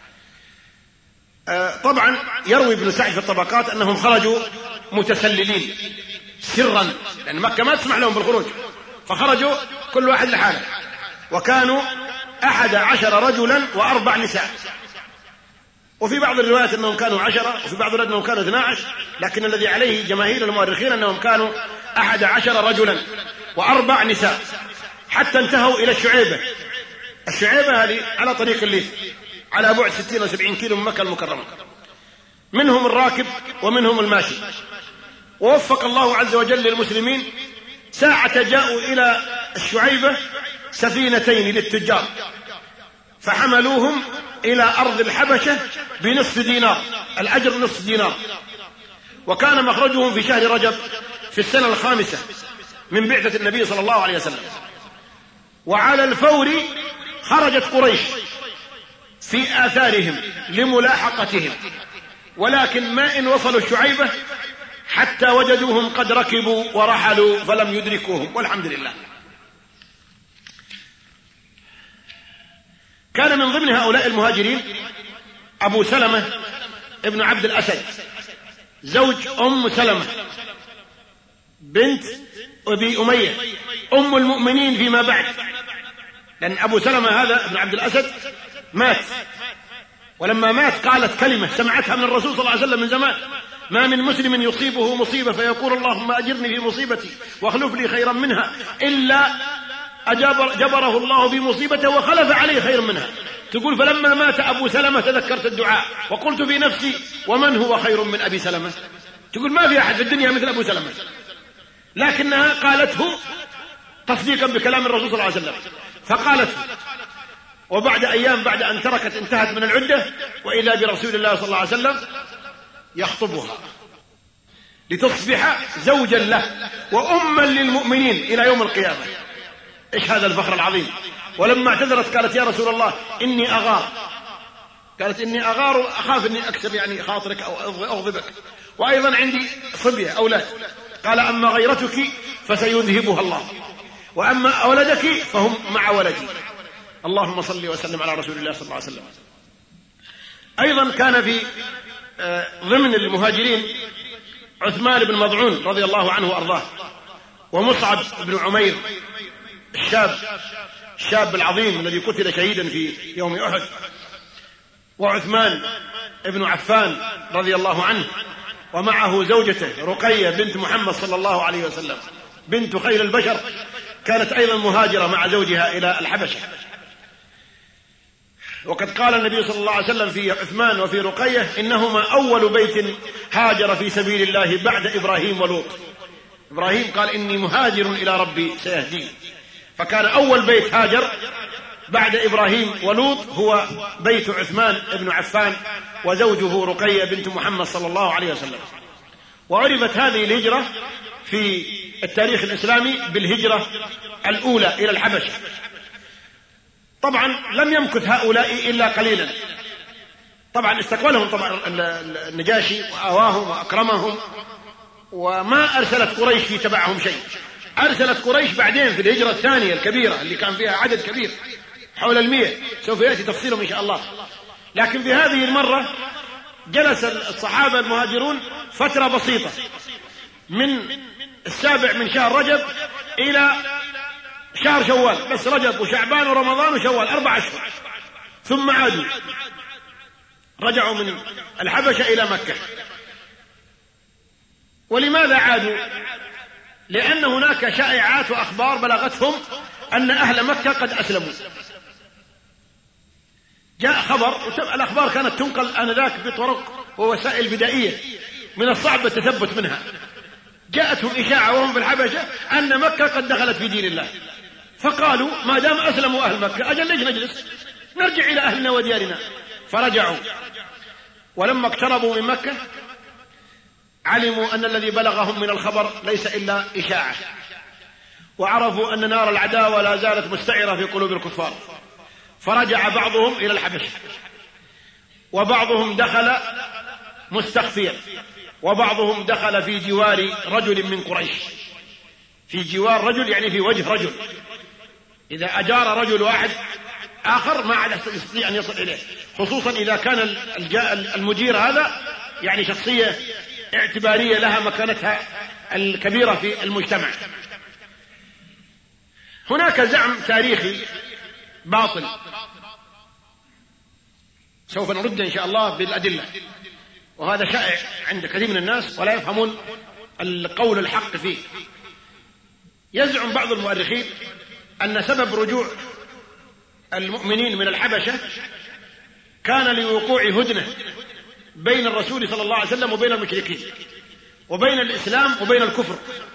طبعا يروي ابن سعد في الطبقات أنهم خرجوا متسللين سرا، لأن مكة ما تسمح لهم بالخروج، فخرجوا كل واحد لحاله، وكانوا 11 رجلا و4 نساء. وفي بعض الروايات أنهم كانوا 10، وفي بعض الروايات أنهم كانوا 12، لكن الذي عليه جماهير المؤرخين أنهم كانوا 11 رجلا و4 نساء، حتى انتهوا إلى الشعيبة. الشعيبة هذه على طريق الليث على بعد 60 و70 كيلو من مكة المكرمة، منهم الراكب ومنهم الماشي. ووفق الله عز وجل للمسلمين ساعة جاءوا إلى الشعيبة سفينتين للتجار، فحملوهم إلى أرض الحبشة بنصف دينار، الأجر نصف دينار. وكان مخرجهم في شهر رجب في السنة 5 من بعثة النبي صلى الله عليه وسلم. وعلى الفور خرجت قريش في آثارهم لملاحقتهم، ولكن ما إن وصلوا الشعيبة حتى وجدوهم قد ركبوا ورحلوا فلم يدركوهم، والحمد لله. كان من ضمن هؤلاء المهاجرين أبو سلمة ابن عبد الأسد زوج أم سلمة بنت أبي أمية أم المؤمنين فيما بعد، لأن أبو سلمة هذا ابن عبد الأسد مات، ولما مات قالت كلمة سمعتها من الرسول صلى الله عليه وسلم من زمان: ما من مسلم يصيبه مصيبة فيقول اللهم أجرني في مصيبتي واخلف لي خيرا منها إلا جبره الله بمصيبته وخلف عليه خير منها. تقول فلما مات أبو سلمة تذكرت الدعاء وقلت في نفسي ومن هو خير من أبي سلمة؟ تقول ما في أحد في الدنيا مثل أبو سلمة، لكنها قالته تصديقا بكلام الرسول صلى الله عليه وسلم، فقالته. وبعد أيام بعد أن تركت انتهت من العدة وإذا برسول الله صلى الله عليه وسلم يخطبها لتصبح زوجا له وأما للمؤمنين إلى يوم القيامة. إيش هذا الفخر العظيم. ولما اعتذرت قالت يا رسول الله إني أغار، قالت إني أغار أخاف إني أكسب يعني خاطرك أو أغضبك، وأيضا عندي صبية أولاد. قال أما غيرتك فسيذهبها الله، وأما أولدك فهم مع ولدي. اللهم صل وسلم على رسول الله صلى الله عليه وسلم. أيضا كان في ضمن المهاجرين عثمان بن مضعون رضي الله عنه وأرضاه، ومصعب بن عمير الشاب العظيم الذي قتل شهيدا في يوم أحد، وعثمان بن عفان رضي الله عنه، ومعه زوجته رقية بنت محمد صلى الله عليه وسلم بنت خير البشر، كانت أيضا مهاجرة مع زوجها إلى الحبشة. وقد قال النبي صلى الله عليه وسلم في عثمان وفي رقية إنهما أول بيت هاجر في سبيل الله بعد إبراهيم ولوط. إبراهيم قال إني مهاجر إلى ربي سيهدين، فكان أول بيت هاجر بعد إبراهيم ولوط هو بيت عثمان بن عفان وزوجه رقية بنت محمد صلى الله عليه وسلم. وعرفت هذه الهجرة في التاريخ الإسلامي بالهجرة الأولى إلى الحبشة. طبعا لم يمكث هؤلاء إلا قليلا، طبعا استقبلهم طبعا النجاشي وآواهم وأكرمهم، وما أرسلت قريش في تبعهم شيء. أرسلت قريش بعدين في الهجرة الثانية الكبيرة اللي كان فيها عدد كبير حول 100، سوف يأتي تفصيلهم إن شاء الله. لكن في هذه المرة جلس الصحابة المهاجرون فترة بسيطة من 7 من شهر رجب إلى شهر شوال، بس رجب وشعبان ورمضان وشوال 4 أشهر، ثم عادوا رجعوا من الحبشة إلى مكة. ولماذا عادوا؟ لأن هناك شائعات وأخبار بلغتهم أن أهل مكة قد أسلموا. جاء خبر، الأخبار كانت تنقل آنذاك بطرق ووسائل بدائية من الصعب التثبت منها. جاءتهم إشاعة وهم في الحبشة أن مكة قد دخلت في دين الله، فقالوا ما دام أسلموا أهل مكة أجل ليش نجلس، نرجع إلى أهلنا وديارنا. فرجعوا، ولما اقتربوا من مكة علموا أن الذي بلغهم من الخبر ليس إلا إشاعة، وعرفوا أن نار العداوة لا زالت مستعرة في قلوب الكفار. فرجع بعضهم إلى الحبشة، وبعضهم دخل مستخفيا، وبعضهم دخل في جوار رجل من قريش. في جوار رجل يعني في وجه رجل، إذا أجار رجل واحد آخر ما عاد يستطيع أن يصل إليه، خصوصا إذا كان المجير هذا يعني شخصية اعتبارية لها مكانتها الكبيرة في المجتمع. هناك زعم تاريخي باطل سوف نرد إن شاء الله بالأدلة، وهذا شائع عند كثير من الناس ولا يفهمون القول الحق فيه. يزعم بعض المؤرخين أن سبب رجوع المؤمنين من الحبشة كان لوقوع هدنة بين الرسول صلى الله عليه وسلم وبين المشركين، وبين الإسلام وبين الكفر.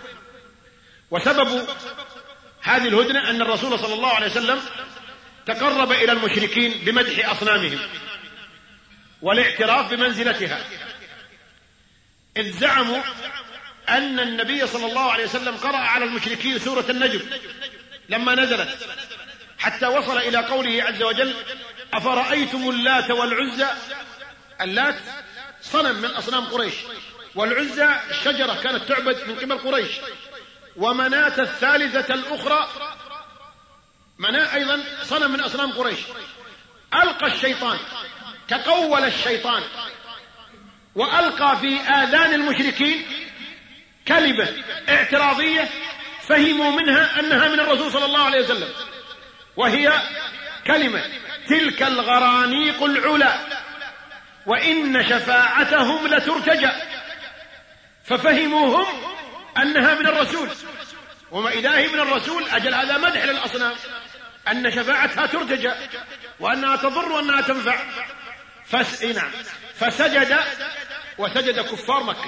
وسبب هذه الهدنة أن الرسول صلى الله عليه وسلم تقرب إلى المشركين بمدح أصنامهم والاعتراف بمنزلتها، إذ زعموا أن النبي صلى الله عليه وسلم قرأ على المشركين سورة النجم لما نزلت، حتى وصل إلى قوله عز وجل أفرأيتم اللات والعزى. اللات صنم من أصنام قريش، والعزى شجرة كانت تعبد من قبل قريش، ومناة الثالثة الأخرى مناة أيضا صنم من أصنام قريش. ألقى الشيطان، تقول الشيطان وألقى في آذان المشركين كلمة اعتراضية فهموا منها أنها من الرسول صلى الله عليه وسلم، وهي كلمة تلك الغرانيق العلا وإن شفاعتهم لترتجى، ففهموهم أنها من الرسول، وما إذا هي من الرسول أجل هذا مدح للأصنام أن شفاعتها ترتجى وأنها تضر وأنها تنفع. نعم، فسجد وسجد كفار مكة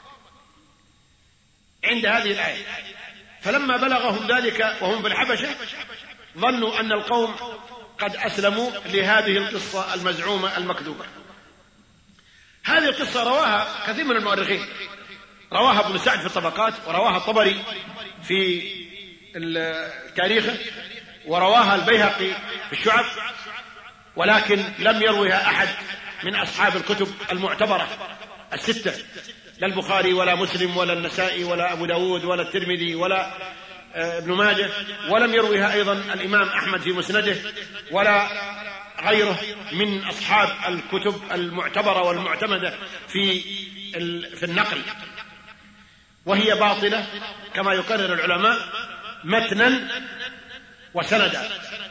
عند هذه الآية. فلما بلغهم ذلك وهم في الحبشة ظنوا أن القوم قد أسلموا لهذه القصة المزعومة المكذوبة. هذه القصة رواها كثير من المؤرخين، رواها ابن سعد في الطبقات، ورواها الطبري في تاريخه، ورواها البيهقي في الشعب، ولكن لم يروها أحد من أصحاب الكتب المعتبرة الستة، لا البخاري ولا مسلم ولا النسائي ولا أبو داود ولا الترمذي ولا ابن ماجه، ولم يروها أيضا الإمام أحمد في مسنده ولا غيره من أصحاب الكتب المعتبرة والمعتمدة في النقل، وهي باطلة كما يقرر العلماء متنا وسندا.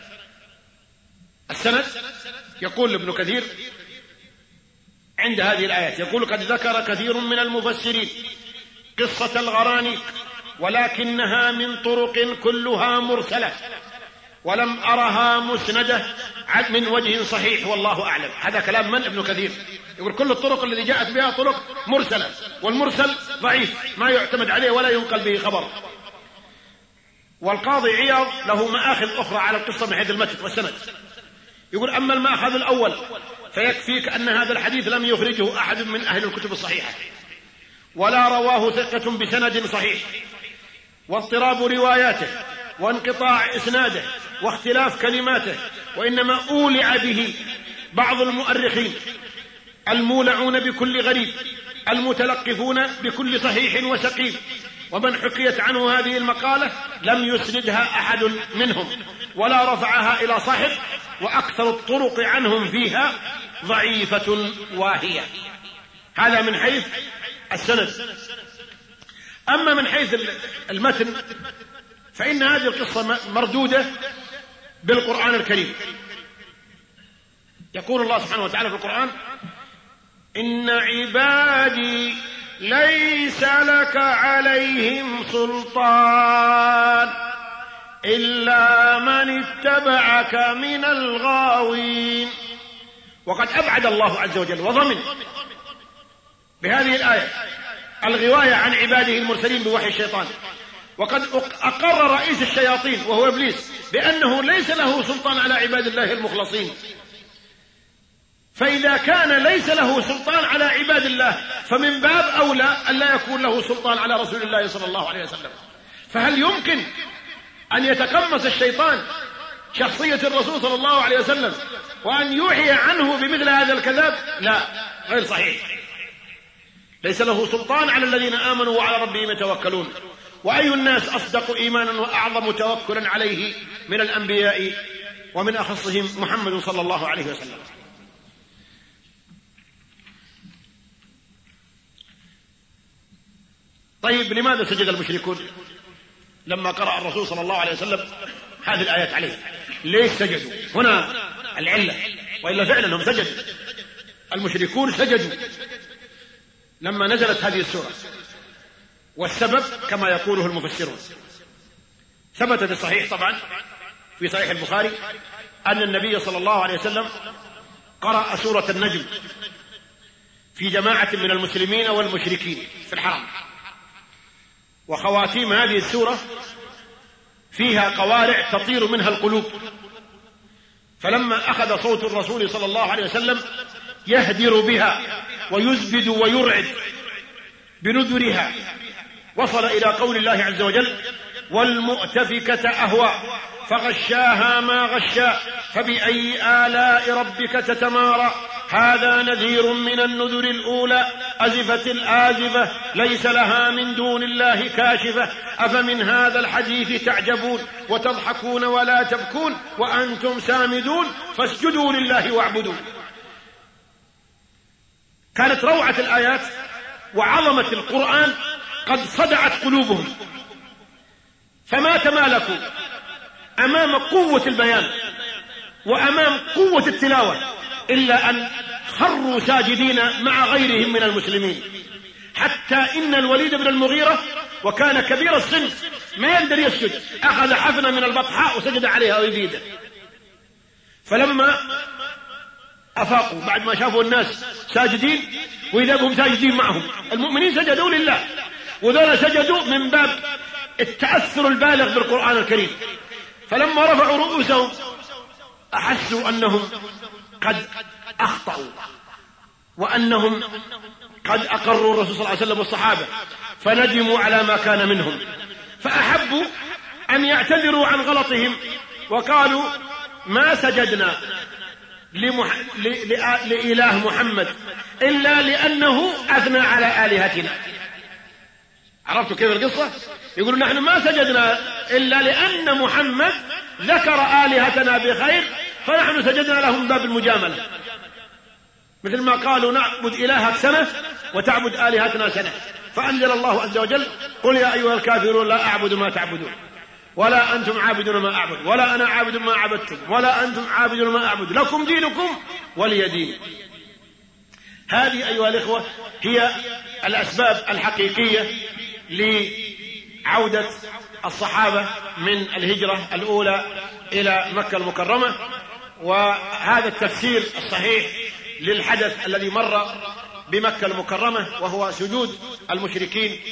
السند يقول ابن كثير عند هذه الآيات، يقول: قد ذكر كثير من المفسرين قصة الغرانيق، ولكنها من طرق كلها مرسلة، ولم أرها مسندة من وجه صحيح، والله أعلم. هذا كلام من؟ ابن كثير. يقول كل الطرق التي جاءت بها طرق مرسلة، والمرسل ضعيف ما يعتمد عليه ولا ينقل به خبر. والقاضي عياض له مآخذ أخرى على القصة من حيث المتن والسند، يقول: أما المأخذ الأول فيكفيك أن هذا الحديث لم يخرجه أحد من أهل الكتب الصحيحة، ولا رواه ثقة بسند صحيح، واضطراب رواياته وانقطاع إسناده واختلاف كلماته، وإنما أولع به بعض المؤرخين المولعون بكل غريب المتلقفون بكل صحيح وسقيم، ومن حكيت عنه هذه المقالة لم يسندها أحد منهم ولا رفعها إلى صاحب، وأكثر الطرق عنهم فيها ضعيفة واهية. هذا من حيث السند. أما من حيث المتن فإن هذه القصة مردودة بالقرآن الكريم. يقول الله سبحانه وتعالى في القرآن: إن عبادي ليس لك عليهم سلطان إلا من اتبعك من الغاوين. وقد أبعد الله عز وجل وضمن بهذه الآية الغواية عن عباده المرسلين بوحي الشيطان، وقد أقر رئيس الشياطين وهو إبليس بأنه ليس له سلطان على عباد الله المخلصين. فإذا كان ليس له سلطان على عباد الله فمن باب أولى أن لا يكون له سلطان على رسول الله صلى الله عليه وسلم. فهل يمكن أن يتقمص الشيطان شخصية الرسول صلى الله عليه وسلم وأن يوحي عنه بمثل هذا الكذاب؟ لا، غير صحيح. ليس له سلطان على الذين آمنوا وعلى ربهم يتوكلون. وأي الناس أصدق إيمانا وأعظم توكلا عليه من الأنبياء، ومن أخصهم محمد صلى الله عليه وسلم. طيب، لماذا سجد المشركون لما قرأ الرسول صلى الله عليه وسلم هذه الآيات عليه؟ ليش سجدوا؟ هنا العلة، وإلا فعلا هم سجدوا. المشركون سجدوا لما نزلت هذه السورة، والسبب كما يقوله المفسرون. ثبت في الصحيح طبعا في صحيح البخاري أن النبي صلى الله عليه وسلم قرأ سورة النجم في جماعة من المسلمين والمشركين في الحرم، وخواتيم هذه السورة فيها قوارع تطير منها القلوب، فلما أخذ صوت الرسول صلى الله عليه وسلم يهدر بها ويزبد ويرعد بنذرها، وصل إلى قول الله عز وجل: والمؤتفكة أهوى فغشاها ما غشا فبأي آلاء ربك تتمارى هذا نذير من النذر الأولى أزفت الآزفة ليس لها من دون الله كاشفة أفمن هذا الحديث تعجبون وتضحكون ولا تبكون وأنتم سامدون فاسجدوا لله واعبدوا. كانت روعة الآيات وعظمة القرآن قد صدعت قلوبهم، فما تمالكوا أمام قوة البيان وأمام قوة التلاوة إلا أن خروا ساجدين مع غيرهم من المسلمين، حتى إن الوليد بن المغيرة وكان كبير السن ما يقدر يسجد، أخذ حفنة من البطحاء وسجد عليها ويزيده. فلما أفاقوا بعد ما شافوا الناس ساجدين وإذا بهم ساجدين معهم، المؤمنين سجدوا لله، وذولا سجدوا من باب التأثر البالغ بالقرآن الكريم. فلما رفعوا رؤوسهم أحسوا أنهم قد أخطأوا وأنهم قد أقروا الرسول صلى الله عليه وسلم والصحابة، فندموا على ما كان منهم، فأحبوا أن يعتذروا عن غلطهم وقالوا ما سجدنا لإله محمد إلا لأنه أثنى على آلهتنا. عرفتوا كيف القصة؟ يقولون نحن ما سجدنا إلا لأن محمد ذكر آلهتنا بخير فنحن سجدنا لهم باب المجاملة، مثل ما قالوا نعبد إلهك سنة وتعبد آلهتنا سنة. فأنزل الله عز وجل قل يا أيها الكافرون لا أعبد ما تعبدون ولا أنتم عابدون ما أعبد ولا أنا عابد ما عبدتم ولا أنتم عابدون ما أعبد لكم دينكم ولي دين. هذه أيها الإخوة هي الأسباب الحقيقية لعودة الصحابة من الهجرة الأولى إلى مكة المكرمة، وهذا التفسير الصحيح للحدث الذي مر بمكة المكرمة وهو سجود المشركين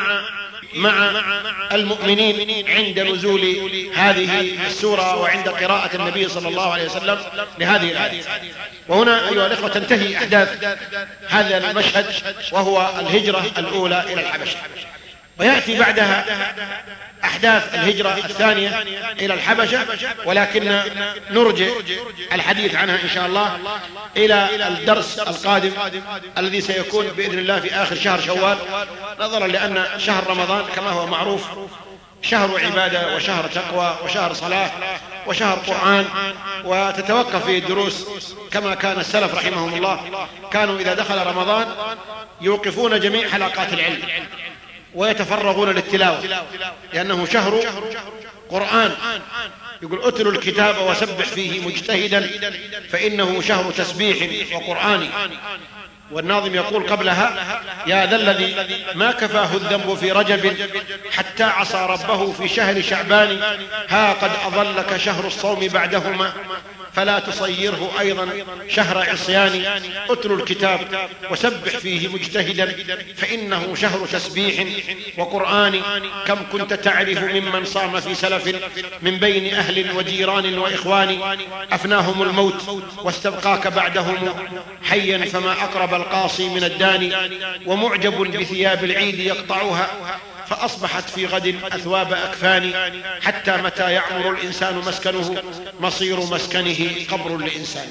مع المؤمنين عند نزول هذه السورة وعند قراءة النبي صلى الله عليه وسلم لهذه الآية. وهنا أيها الأخوة تنتهي أحداث هذا المشهد وهو الهجرة الأولى إلى الحبشة، ويأتي بعدها أحداث الهجرة الثانية إلى الحبشة، ولكن نرجع الحديث عنها إن شاء الله إلى الدرس القادم الذي سيكون بإذن الله في آخر شهر شوال، نظرا لأن شهر رمضان كما هو معروف شهر عبادة وشهر تقوى وشهر صلاة وشهر قرآن، وتتوقف فيه الدروس كما كان السلف رحمهم الله، كانوا إذا دخل رمضان يوقفون جميع حلقات العلم ويتفرغون للتلاوة لأنه شهر قرآن. يقول اتلوا الكتاب وسبح فيه مجتهدا فإنه شهر تسبيح وقرآن. والناظم يقول قبلها يا ذا الذي ما كفاه الذنب في رجب حتى عصى ربه في شهر شعبان، ها قد أظلك شهر الصوم بعدهما فلا تصيره أيضا شهر عصيان. اتلوا الكتاب وسبح فيه مجتهدا فإنه شهر تسبيح وقرآن. كم كنت تعرف ممن صام في سلف من بين أهل وجيران وإخوان، أفناهم الموت واستبقاك بعدهم حيا فما أقرب القاصي من الداني، ومعجب بثياب العيد يقطعها فأصبحت في غد أثواب أكفان، حتى متى يعمر الإنسان مسكنه مصير مسكنه قبر لإنسان.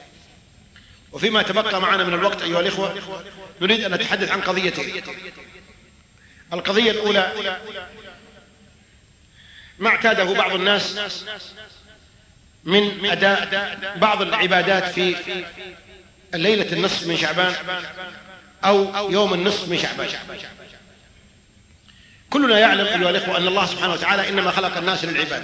وفيما تبقى معنا من الوقت أيها الإخوة نريد أن نتحدث عن قضيتين. القضية الأولى ما اعتاده بعض الناس من أداء بعض العبادات في الليلة النصف من شعبان أو يوم النصف من شعبان. كلنا يعلم أيها الإخوة أن الله سبحانه وتعالى إنما خلق الناس للعبادة،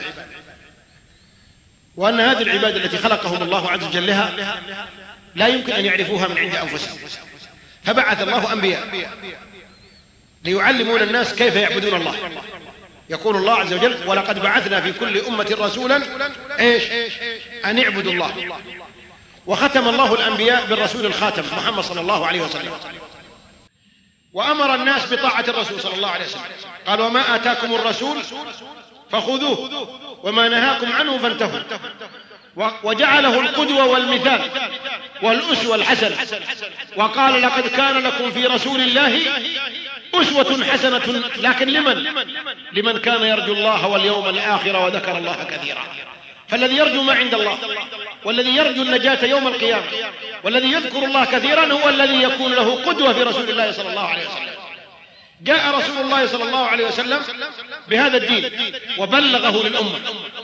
وأن هذه العبادة التي خلقهم الله عز وجل لها لا يمكن أن يعرفوها من عند أنفسهم، فبعث الله أنبياء ليعلمون الناس كيف يعبدون الله. يقول الله عز وجل ولقد بعثنا في كل أمة رسولا أن اعبدوا الله. وختم الله الأنبياء بالرسول الخاتم محمد صلى الله عليه وسلم، وأمر الناس بطاعة الرسول صلى الله عليه وسلم، قال وما آتاكم الرسول فخذوه وما نهاكم عنه فانتهوا، وجعله القدوة والمثال والأسوة الحسنة، وقال لقد كان لكم في رسول الله أسوة حسنة، لكن لمن كان يرجو الله واليوم الآخر وذكر الله كثيرا. فالذي يرجو ما عند الله والذي يرجو النجاة يوم القيامة والذي يذكر الله كثيرا هو الذي يكون له قدوة في رسول الله صلى الله عليه وسلم. جاء رسول الله صلى الله عليه وسلم بهذا الدين وبلغه للأمة،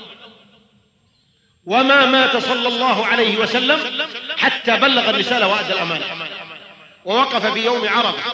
وما مات صلى الله عليه وسلم حتى بلغ الرسالة وأدى الأمانة، ووقف في يوم عرفة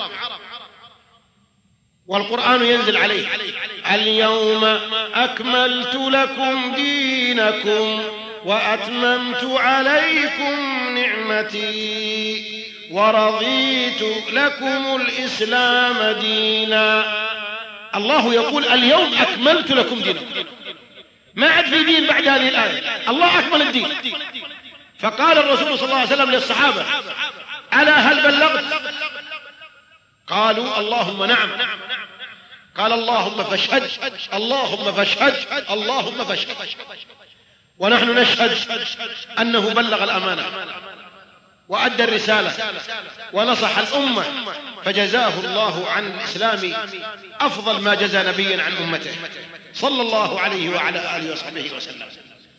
والقرآن ينزل عليه اليوم أكملت لكم دينكم وأتممت عليكم نعمتي ورضيت لكم الإسلام دينا. الله يقول اليوم أكملت لكم دينكم، ما عاد في دين بعد هذه الآية، الله أكمل الدين. فقال الرسول صلى الله عليه وسلم للصحابة ألا هل بلغت؟ قالوا اللهم نعم. قال اللهم فاشهد اللهم فاشهد اللهم فاشهد. ونحن نشهد أنه بلغ الأمانة وأدى الرسالة ونصح الأمة، فجزاه الله عن الإسلام أفضل ما جزى نبيا عن أمته صلى الله عليه وعلى آله وصحبه وسلم.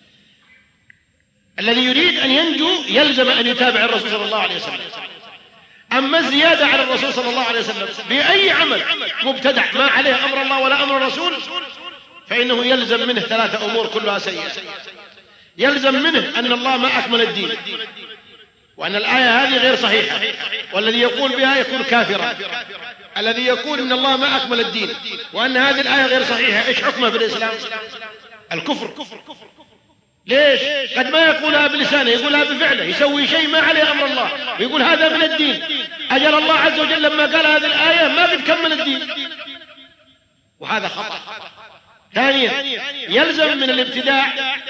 الذي يريد أن ينجو يلزم أن يتابع الرسول صلى الله عليه وسلم. أما الزيادة على الرسول صلى الله عليه وسلم بأي عمل مبتدع ما عليه أمر الله ولا أمر الرسول فإنه يلزم منه 3 أمور كلها سيئة. يلزم منه أن الله ما أكمل الدين، وأن الآية هذه غير صحيحة، والذي يقول بها يكون كافرا. الذي يقول إن الله ما أكمل الدين وأن هذه الآية غير صحيحة إيش حكمه في الإسلام؟ الكفر. ليش؟ قد ما يقولها بلسانه، يقولها بفعله، يسوي شيء ما عليه أمر الله ويقول هذا من الدين. أجل الله عز وجل لما قال هذه الآية ما بتكمل الدين، وهذا خطأ. ثانيا يلزم من الابتداع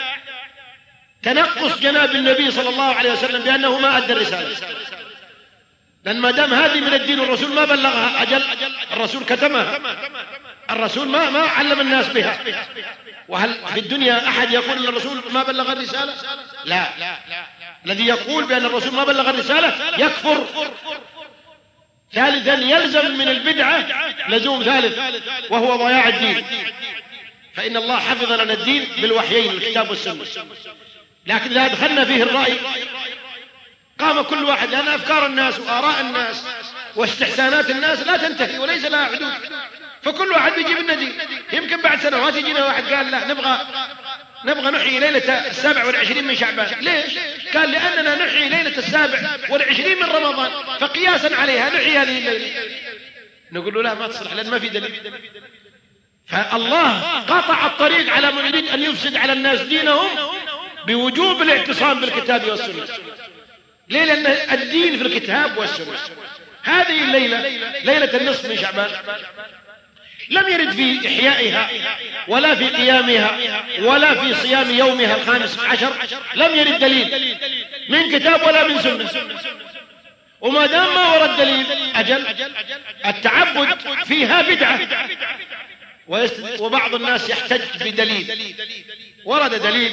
تنقص جناب النبي صلى الله عليه وسلم بأنه ما أدى الرسالة، لأن ما دام هذه من الدين والرسول ما بلغها، أجل الرسول كتمها، الرسول ما علم الناس بها. وهل في الدنيا أحد يقول أن الرسول ما بلغ الرسالة؟ لا. الذي يقول بأن الرسول ما بلغ الرسالة يكفر. ثالثا يلزم من البدعة لزوم ثالث وهو ضياع الدين، فإن الله حفظ لنا الدين بالوحيين الكتاب والسنة. لكن إذا دخلنا فيه الرأي قام كل واحد، لأن أفكار الناس وآراء الناس واستحسانات الناس لا تنتهي وليس لها حدود، فكل واحد بيجيب الندي. يمكن بعد سنوات يجينا واحد قال لا نبغى نحيي ليلة 27 من شعبان. ليش؟ قال لأننا نحيي ليلة 27 من رمضان، فقياسا عليها نحيي هذه الليلة. نقول له لا ما تصلح لأن ما في دليل. فالله قطع الطريق على من يريد أن يفسد على الناس دينهم بوجوب الاعتصام بالكتاب والسنة. ليه؟ لأن الدين في الكتاب والسنة. هذه الليلة ليلة النصف من شعبان لم يرد في إحيائها ولا في قيامها ولا في صيام يومها 15 لم يرد دليل من كتاب ولا من سنة. وما دام ما ورد دليل أجل التعبد فيها بدعة، وبعض الناس يحتج بدليل. ورد دليل،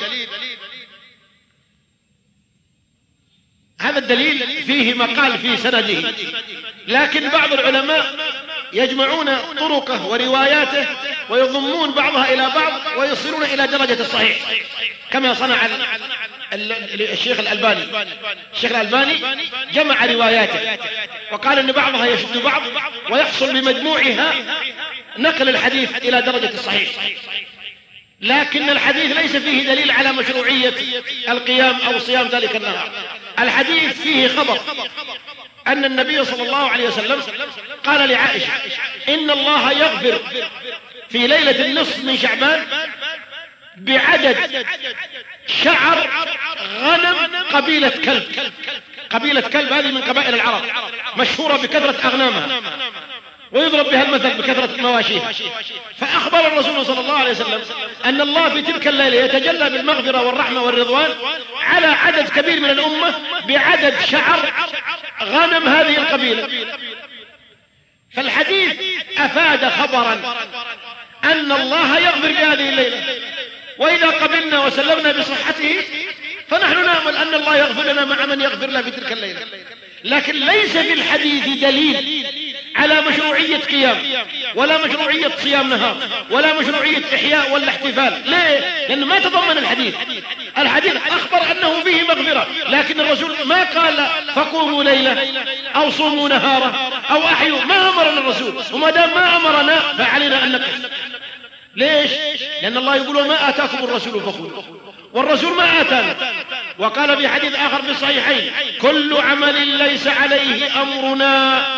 هذا الدليل فيه مقال في سنده، لكن بعض العلماء يجمعون طرقه ورواياته ويضمون بعضها إلى بعض ويصلون إلى درجة الصحيح، كما صنع الشيخ الألباني. الشيخ الألباني جمع رواياته وقال أن بعضها يشد بعض ويحصل بمجموعها نقل الحديث إلى درجة الصحيح. لكن الحديث ليس فيه دليل على مشروعية القيام أو صيام ذلك النهار. الحديث فيه خبر أن النبي صلى الله عليه وسلم قال لعائشة إن الله يغفر في ليلة النصف من شعبان بعدد شعر غنم قبيلة كلب. قبيلة كلب هذه من قبائل العرب مشهورة بكثرة أغنامها ويضرب بها المثل بكثرة مواشيها. فأخبر الرسول صلى الله عليه وسلم أن الله في تلك الليلة يتجلى بالمغفرة والرحمة والرضوان على عدد كبير من الأمة بعدد شعر غنم هذه القبيلة. فالحديث أفاد خبرا أن الله يغفر في هذه الليلة، وإذا قبلنا وسلمنا بصحته فنحن نأمل أن الله يغفر لنا مع من يغفر له في تلك الليلة. لكن ليس في الحديث دليل على مشروعية قيام ولا مشروعية صيام نهار ولا مشروعية إحياء ولا احتفال. ليه؟ لأنه ما تضمن الحديث أخبر أنه فيه مغفرة، لكن الرسول ما قال فقوموا ليلة أو صوموا نهارا أو أحيوا، ما أمرنا الرسول. وما دام ما أمرنا فعلينا أن نقف. ليش؟ لأن الله يقول وما آتاكم الرسول فخذوه، والرسول ما آتانا. وقال في حديث آخر في الصحيحين كل عمل ليس عليه أمرنا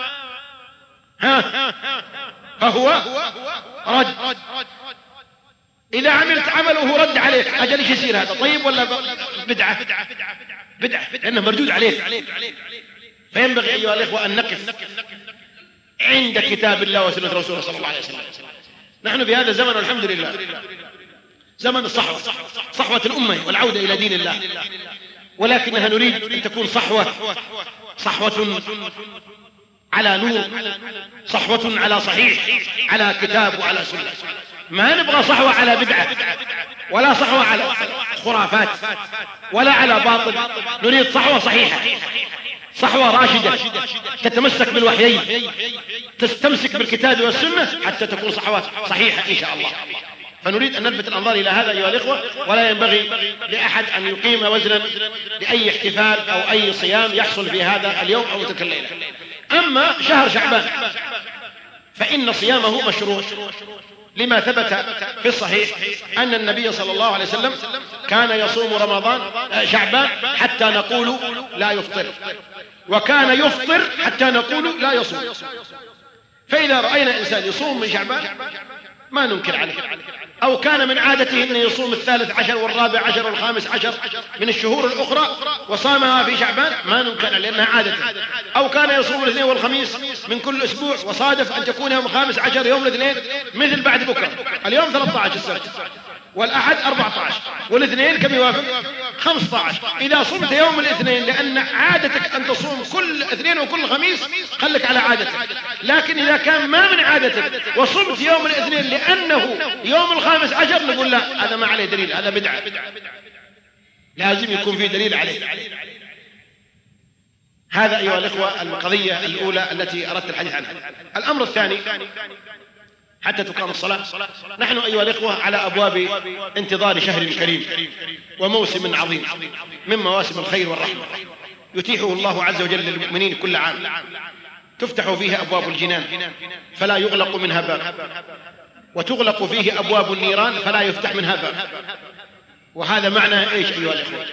فهو رد. إذا عملت عمله رد عليك، أجل إيش يصير هذا؟ طيب ولا بدعة؟ لأنه مردود عليك. فينبغي أيها الإخوة أن نقف عند كتاب الله وسنة رسوله صلى الله عليه وسلم. نحن في هذا الزمن والحمد لله زمن الصحوة، صحوة الأمة والعودة إلى دين الله، ولكنها نريد أن تكون صحوة على نور، صحوة على صحيح، على كتاب وعلى سنة. ما نبغى صحوة على بدعة ولا صحوة على خرافات ولا على باطل، نريد صحوة صحيحة صحوة راشدة تتمسك بالوحيين، تستمسك بالكتاب والسنة حتى تكون صحوة صحيحة إن شاء الله. فنريد أن نلفت الأنظار إلى هذا أيها الإخوة، ولا ينبغي لأحد أن يقيم وزنا لأي احتفال أو أي صيام يحصل في هذا اليوم أو تلك الليلة. أما شهر شعبان فإن صيامه مشروع لما ثبت في الصحيح أن النبي صلى الله عليه وسلم كان يصوم شعبان حتى نقول لا يفطر، وكان يفطر حتى نقول لا يصوم. فإذا رأينا إنسان يصوم من شعبان ما ننكر عليه، أو كان من عادته أن يصوم 13 و14 و15 من الشهور الأخرى وصامها في شعبان ما ننكر عليه لأنها عادته، أو كان يصوم الاثنين والخميس من كل أسبوع وصادف أن تكون يوم 15 يوم الاثنين مثل بعد بكرة، اليوم 13 السبت والأحد 14 والاثنين كم يوافق 15. إذا صمت يوم الاثنين لأن عادتك أن تصوم كل اثنين وكل خميس خلك على عادتك، لكن إذا كان ما من عادتك وصمت يوم الاثنين لأنه يوم 15 نقول لا، هذا ما عليه دليل، هذا بدعة، لازم يكون في دليل عليه. هذا أيها الإخوة القضية الأولى التي أردت الحديث عنها. الأمر الثاني حتى تقام الصلاة، نحن أيها الإخوة على أبواب انتظار شهر كريم وموسم عظيم من مواسم الخير والرحمة يتيحه الله عز وجل للمؤمنين كل عام، تفتح فيه أبواب الجنان فلا يغلق منها باب، وتغلق فيه أبواب النيران فلا يفتح منها باب. وهذا معنى إيش أيها الإخوة؟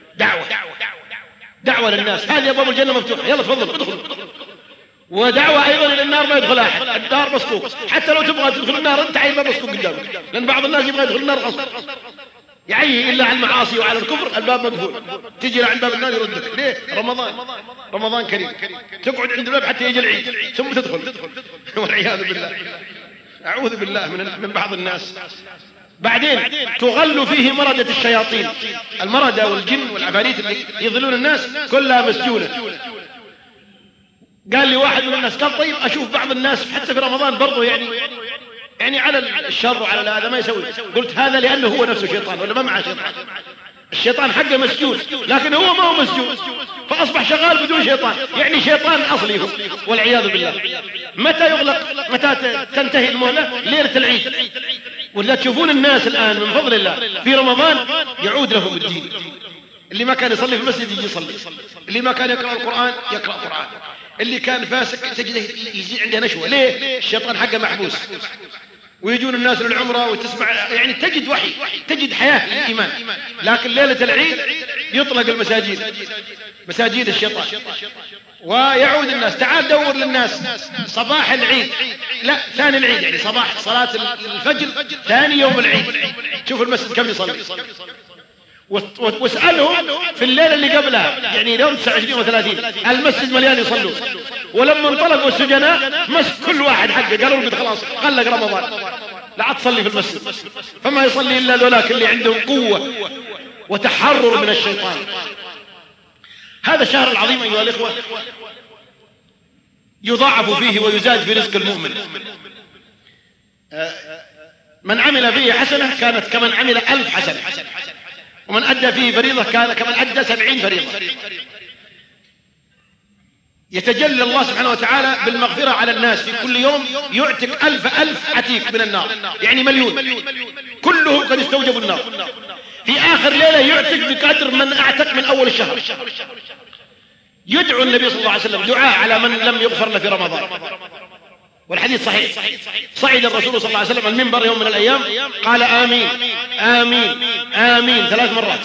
دعوة للناس، هذه أبواب الجنة مفتوحة، يلا تفضل ادخل. ودعوة أيضا إلى النار ما يدخل أحد، النار مسكوك، حتى لو تبغى تدخل النار أنت عايز الباب مسكوك قدامك، لأن بعض الناس يبغى يدخل النار غصب يعيه إلا على المعاصي وعلى الكفر الباب مقفول، تجي عند باب النار يردك. ليه؟ رمضان كريم، تقعد عند الباب حتى يجي العيد ثم تدخل والعياذ بالله، أعوذ بالله من بعض الناس. بعدين تغل فيه مردة الشياطين، المردة والجن والعفاريت اللي يضلون الناس كلها مسجونة. قال لي واحد من الناس قال طيب أشوف بعض الناس حتى في رمضان برضه يعني على الشر وعلى هذا ما يسوي. قلت هذا لأنه هو نفسه شيطان ولا ما معه شيطان؟ الشيطان حقه مسجون لكن هو ما هو مسجون، فأصبح شغال بدون شيطان، يعني شيطان أصلي هو والعياذ بالله. متى يغلق؟ متى تنتهي المهلة؟ ليلة العيد. ولا تشوفون الناس الآن من فضل الله في رمضان يعود لهم الدين، اللي ما كان يصلي في المسجد يجي يصلي، اللي ما كان يقرأ القرآن يقرأ القرآن، اللي كان فاسق تجده يجي عنده نشوة. ليه؟ الشيطان حقه محبوس. ويجون الناس للعمرة وتسمع، يعني تجد وحي، تجد حياة للإيمان. لكن ليلة العيد يطلق المساجد، مساجد الشيطان، ويعود الناس. تعال دور للناس صباح العيد، لا ثاني العيد، يعني صباح صلاة الفجر ثاني يوم العيد، شوف المسجد كم يصلي. واسألهم في الليلة اللي قبلها، يعني يوم 29 و30 المسجد مليان يصلون. ولما انطلقوا السجناء مسك كل واحد حقه، قالوا له خلاص خلق رمضان لا تصلي في المسجد، فما يصلي إلا ذولاك اللي عندهم قوة وتحرر من الشيطان. هذا الشهر العظيم أيها الإخوة يضاعف فيه ويزاد في رزق المؤمن. من عمل فيه حسنة كانت كمن عمل 1000 حسنة، ومن أدى فيه فريضة كان كمن أدى 70 فريضة. يتجلى الله سبحانه وتعالى بالمغفرة على الناس في كل يوم، يعتق 1000 عتيق من النار، يعني 1,000,000 كلهم قد استوجبوا النار. في آخر ليلة يعتق بقدر من أعتق من أول الشهر. يدعو النبي صلى الله عليه وسلم دعاء على من لم يغفر له في رمضان، والحديث صحيح. صعد الرسول صلى الله عليه وسلم المنبر يوم من الأيام قال آمين آمين آمين 3 مرات.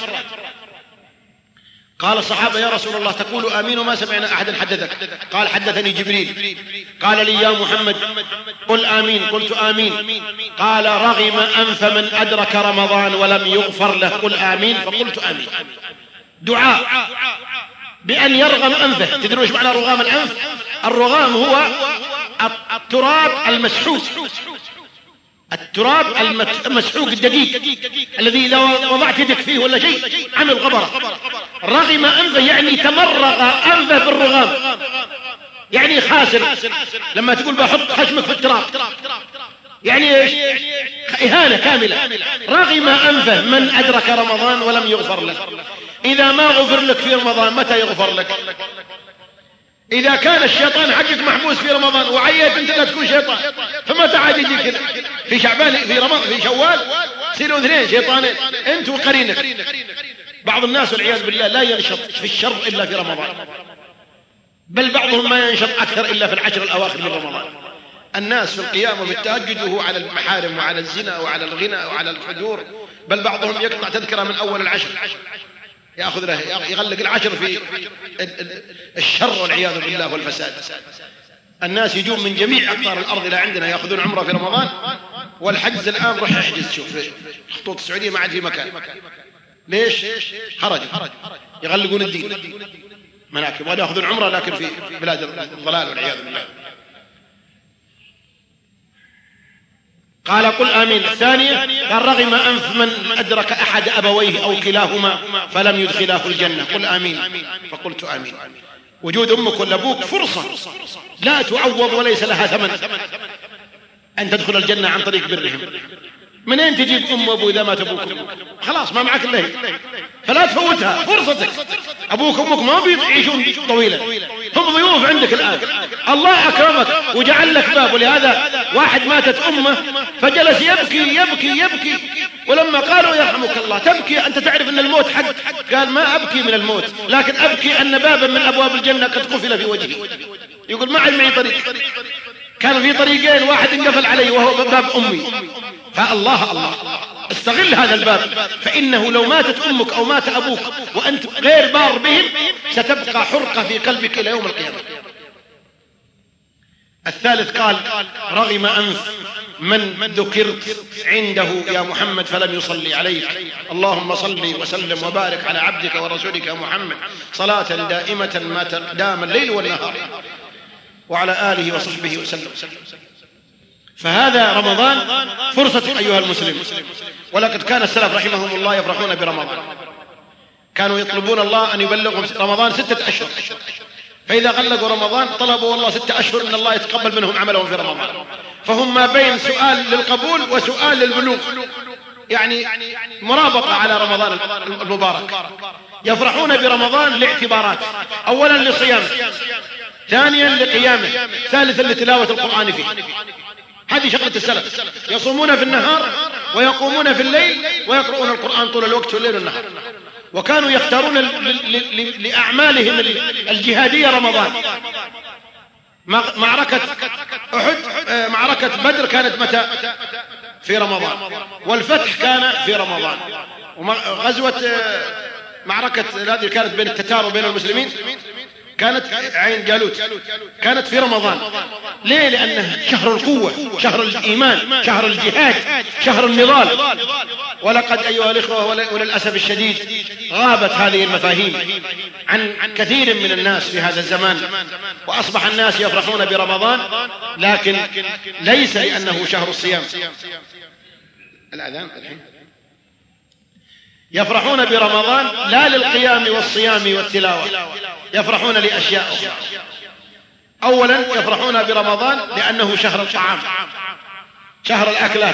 قال الصحابة يا رسول الله تقول آمين وما سمعنا أحدا حدثك؟ قال حدثني جبريل قال لي يا محمد قل آمين، قلت آمين. قال رغم أنف من أدرك رمضان ولم يغفر له، قل آمين، فقلت آمين. دعاء بأن يرغم أنفه. تدرون ايش معنى رغام الأنف؟ الرغام هو التراب المسحوق، التراب المسحوق الدقيق الذي إذا وضعت يدك فيه ولا شيء عمل غبرة. رغم أنفه يعني تمرغ أنفه بالرغام، يعني خاسر. لما تقول بحط خشمك في التراب يعني ايش؟ إهانة كاملة. رغم أنفه من أدرك رمضان ولم يغفر له. إذا ما غفر لك في رمضان متى يغفر لك؟ إذا كان الشيطان حقك محبوس في رمضان وعيت أنت لا تكون شيطان، فمتى عاد يجيك في شعبان في رمضان في شوال يصيروا اثنين شيطانين أنت وقرينك. بعض الناس والعياذ بالله لا ينشط في الشر إلا في رمضان، بل بعضهم ما ينشط أكثر إلا في العشر الأواخر من رمضان. الناس في القيام وفي التهجد وهو على المحارم وعلى الزنا وعلى الغنى وعلى الفجور، بل بعضهم يقطع تذكرة من أول العشر، يأخذ له يغلق العشر في الشر والعياذ بالله والفساد. الناس يجون من جميع أقطار الأرض إلى عندنا يأخذون عمرة في رمضان، والحجز الآن روح احجز. شوف الخطوط السعودية ما عاد في مكان. ليش؟ خرجوا يغلقون الدين مناكب ولا يأخذون عمرة، لكن في بلاد الضلال والعياذ بالله. قال قل آمين. الثانية قال رغم أنف من أدرك أحد أبويه أو كلاهما فلم يدخله الجنة. قل آمين. فقلت آمين. وجود أمك ولا أبوك فرصة لا تعوض وليس لها ثمن أن تدخل الجنة عن طريق برهم. منين تجيب أم وأبو إذا مات أبوك وأمك؟ خلاص ما معك إلا هي، فلا تفوتها فرصتك. أبوك وأمك ما بيعيشون طويلا، هم ضيوف عندك الآن. الله أكرمك وجعل لك باب. ولهذا واحد ماتت أمه فجلس يبكي يبكي يبكي، ولما قالوا يرحمك الله تبكي أنت تعرف أن الموت حق؟ قال ما أبكي من الموت، لكن أبكي أن بابا من أبواب الجنة قد قفل في وجهي. يقول ما عاد معي طريق، كان في طريقين واحد انقفل علي وهو باب أمي. فالله الله استغل هذا الباب، فإنه لو ماتت أمك أو مات أبوك وأنت غير بار بهم ستبقى حرقة في قلبك إلى يوم القيامة. الثالث قال رغم أنف من ذكرت عنده يا محمد فلم يصلي عليك. اللهم صل وسلم وبارك على عبدك ورسولك محمد صلاة دائمة ما دام الليل والنهار وعلى آله وصحبه وسلم. فهذا رمضان فرصة أيها المسلم. ولقد كان السلف رحمهم الله يفرحون برمضان، كانوا يطلبون الله أن يبلغهم رمضان 6 أشهر، فإذا غلقوا رمضان طلبوا الله 6 أشهر من الله يتقبل منهم عملهم في رمضان. فهم ما بين سؤال للقبول وسؤال للبلوغ، يعني مرابطة على رمضان المبارك. يفرحون برمضان لاعتبارات: أولا لصيامه، ثانيا لقيامه، ثالثا لتلاوة القرآن فيه. هذه شغلة السلف، يصومون في النهار ويقومون في الليل ويقرؤون القرآن طول الوقت في الليل والنهار. وكانوا يختارون لأعمالهم الجهادية رمضان. معركة أحد، معركة بدر كانت متى؟ في رمضان. والفتح كان في رمضان. وغزوة معركة هذه كانت بين التتار وبين المسلمين كانت عين جالوت كانت في رمضان. ليه؟ لأنه شهر القوة، شهر الإيمان، شهر الجهاد، شهر النضال. ولقد أيها الإخوة وللأسف الشديد غابت هذه المفاهيم عن كثير من الناس في هذا الزمان، وأصبح الناس يفرحون برمضان لكن ليس لأنه شهر الصيام. الأذان الحين يفرحون برمضان لا للقيام والصيام والتلاوة، يفرحون لأشياء أخرى. أولا يفرحون برمضان لأنه شهر الطعام، شهر الأكلات.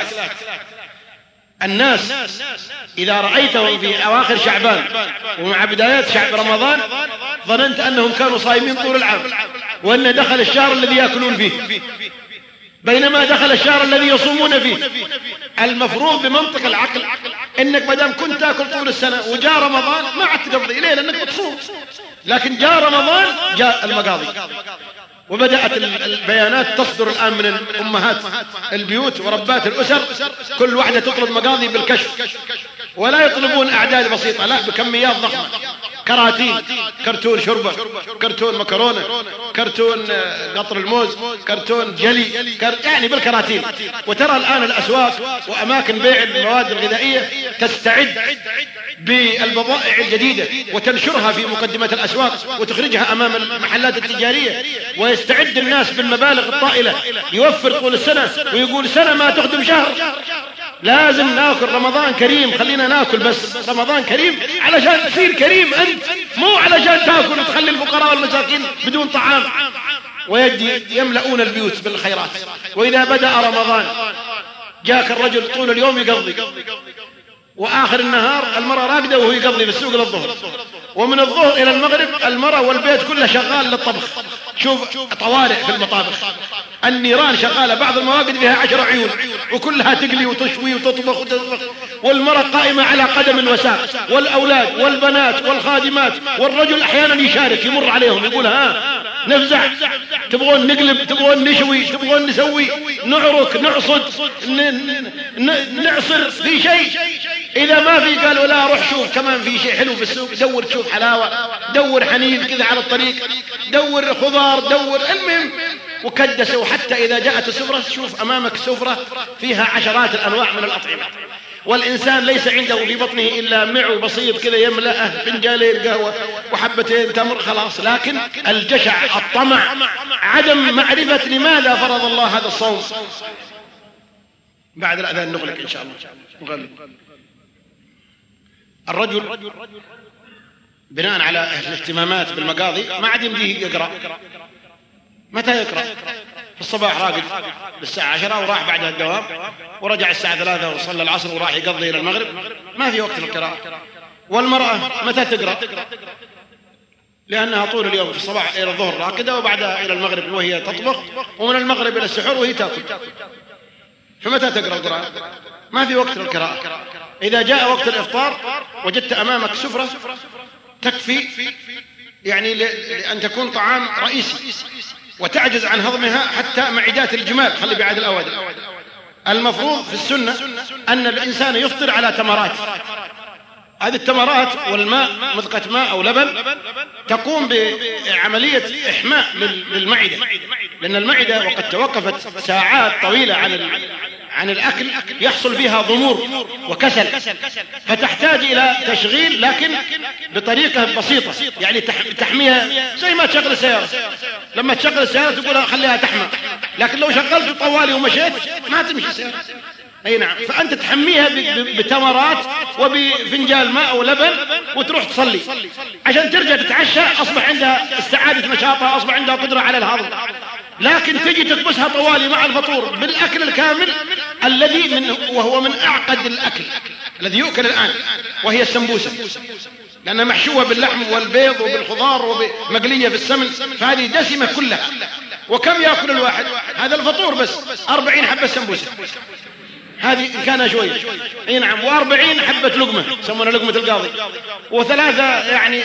الناس إذا رأيتهم في أواخر شعبان ومع بدايات شعب رمضان ظننت أنهم كانوا صائمين طول العام، وأن دخل الشهر الذي يأكلون فيه، بينما دخل الشهر الذي يصومون فيه. المفروض بمنطق العقل انك مدام كنت تاكل طول السنه وجاء رمضان ما عاد تقضي، ليه؟ لانك بتصوم. لكن جاء رمضان جاء المقاضي، وبدأت البيانات تصدر الآن من أمهات البيوت وربات الأسر، كل واحدة تطلب مقاضي بالكشف، ولا يطلبون أعداد بسيطة، لا بكميات ضخمة. كراتين، كرتون شوربة، كرتون مكرونة، كرتون قطر الموز، كرتون جلي، يعني بالكراتين. وترى الآن الأسواق وأماكن بيع المواد الغذائية تستعد بالبضائع الجديدة وتنشرها في مقدمة الأسواق وتخرجها أمام المحلات التجارية، ويستعد الناس بالمبالغ الطائلة، يوفر طول السنة ويقول سنة ما تخدم شهر، لازم ناكل رمضان كريم، خلينا ناكل بس رمضان كريم علشان تصير كريم أنت، مو علشان تاكل وتخلي الفقراء والمساكين بدون طعام. يملؤون البيوت بالخيرات. وإذا بدأ رمضان جاك الرجل طول اليوم يقضي، وآخر النهار المرأة راقدة وهو يقضي في السوق للظهر، ومن الظهر إلى المغرب المرأة والبيت كله شغال للطبخ، شوف طوارئ في المطابخ، النيران شغالة، بعض المواقد فيها 10 عيون وكلها تقلي وتشوي وتطبخ والمرأة قائمة على قدم وساق، والأولاد والبنات والخادمات، والرجل أحيانا يشارك، يمر عليهم يقول ها نفزع، تبغون نقلب، تبغون نشوي، تبغون نسوي، نعرك، نعصد، نعصر في شيء. إذا ما في قالوا لا روح شوف كمان في شيء حلو في السوق، دور تشوف حلاوة، دور حنين كذا على الطريق، دور خضار، دور، المهم وكدسوا. حتى إذا جاءت السفرة شوف أمامك سفرة فيها عشرات الأنواع من الأطعمة، والإنسان ليس عنده في بطنه إلا معو بسيط كذا يملأه، فنجالين قهوة وحبتين تمر خلاص. لكن الجشع، الطمع، عدم معرفة لماذا فرض الله هذا الصوم. بعد الأذان نغلق إن شاء الله، نغلق. الرجل بناء على الاهتمامات بالمقاضي ما عاد يمديه يقرأ. متى يقرأ؟ في الصباح راقد للساعة 10 وراح بعدها الدوام، ورجع الساعة 3 وصلى العصر وراح يقضي إلى المغرب، ما في وقت للقراءة. والمرأة متى تقرأ؟ لأنها طول اليوم في الصباح إلى الظهر راكدة، وبعدها إلى المغرب وهي تطبخ، ومن المغرب إلى السحور وهي تأكل. فمتى تقرأ القرآن؟ ما في وقت للقراءة. إذا جاء وقت الإفطار وجدت أمامك سفرة تكفي يعني لأن تكون طعام رئيسي وتعجز عن هضمها حتى معدات الجمال، خلي بعد الأوادم. المفروض في السنة أن الإنسان يفطر على تمرات. هذه التمرات والماء، مذقة ماء أو لبن، تقوم بعملية إحماء للمعدة، لأن المعدة وقد توقفت ساعات طويلة عن الأكل يحصل فيها ضمور وكسل، فتحتاج إلى تشغيل، لكن بطريقة بسيطة، يعني تحميها زي ما تشغل السيارة. لما تشغل السيارة تقول خليها تحمى، لكن لو شغلت طوالي ومشيت ما تمشي السيارة. أي نعم. فأنت تحميها بتمرات وبفنجال ماء أو لبن وتروح تصلي، عشان ترجع تتعشى أصبح عندها استعادة نشاطها، أصبح عندها قدرة على الهضم. لكن تجي تكبسها طوالي مع الفطور بالأكل الكامل الذي وهو من أعقد الأكل الذي يؤكل الآن، وهي السمبوسة، لأنها محشوة باللحم والبيض وبالخضار ومقلية في السمن، فهذه دسمة كلها. وكم يأكل الواحد؟ هذا الفطور بس 40 حبة سمبوسة، هذه إن كان شوي. اي نعم. و40 حبة لقمة يسمونها لقمة القاضي، وثلاثة يعني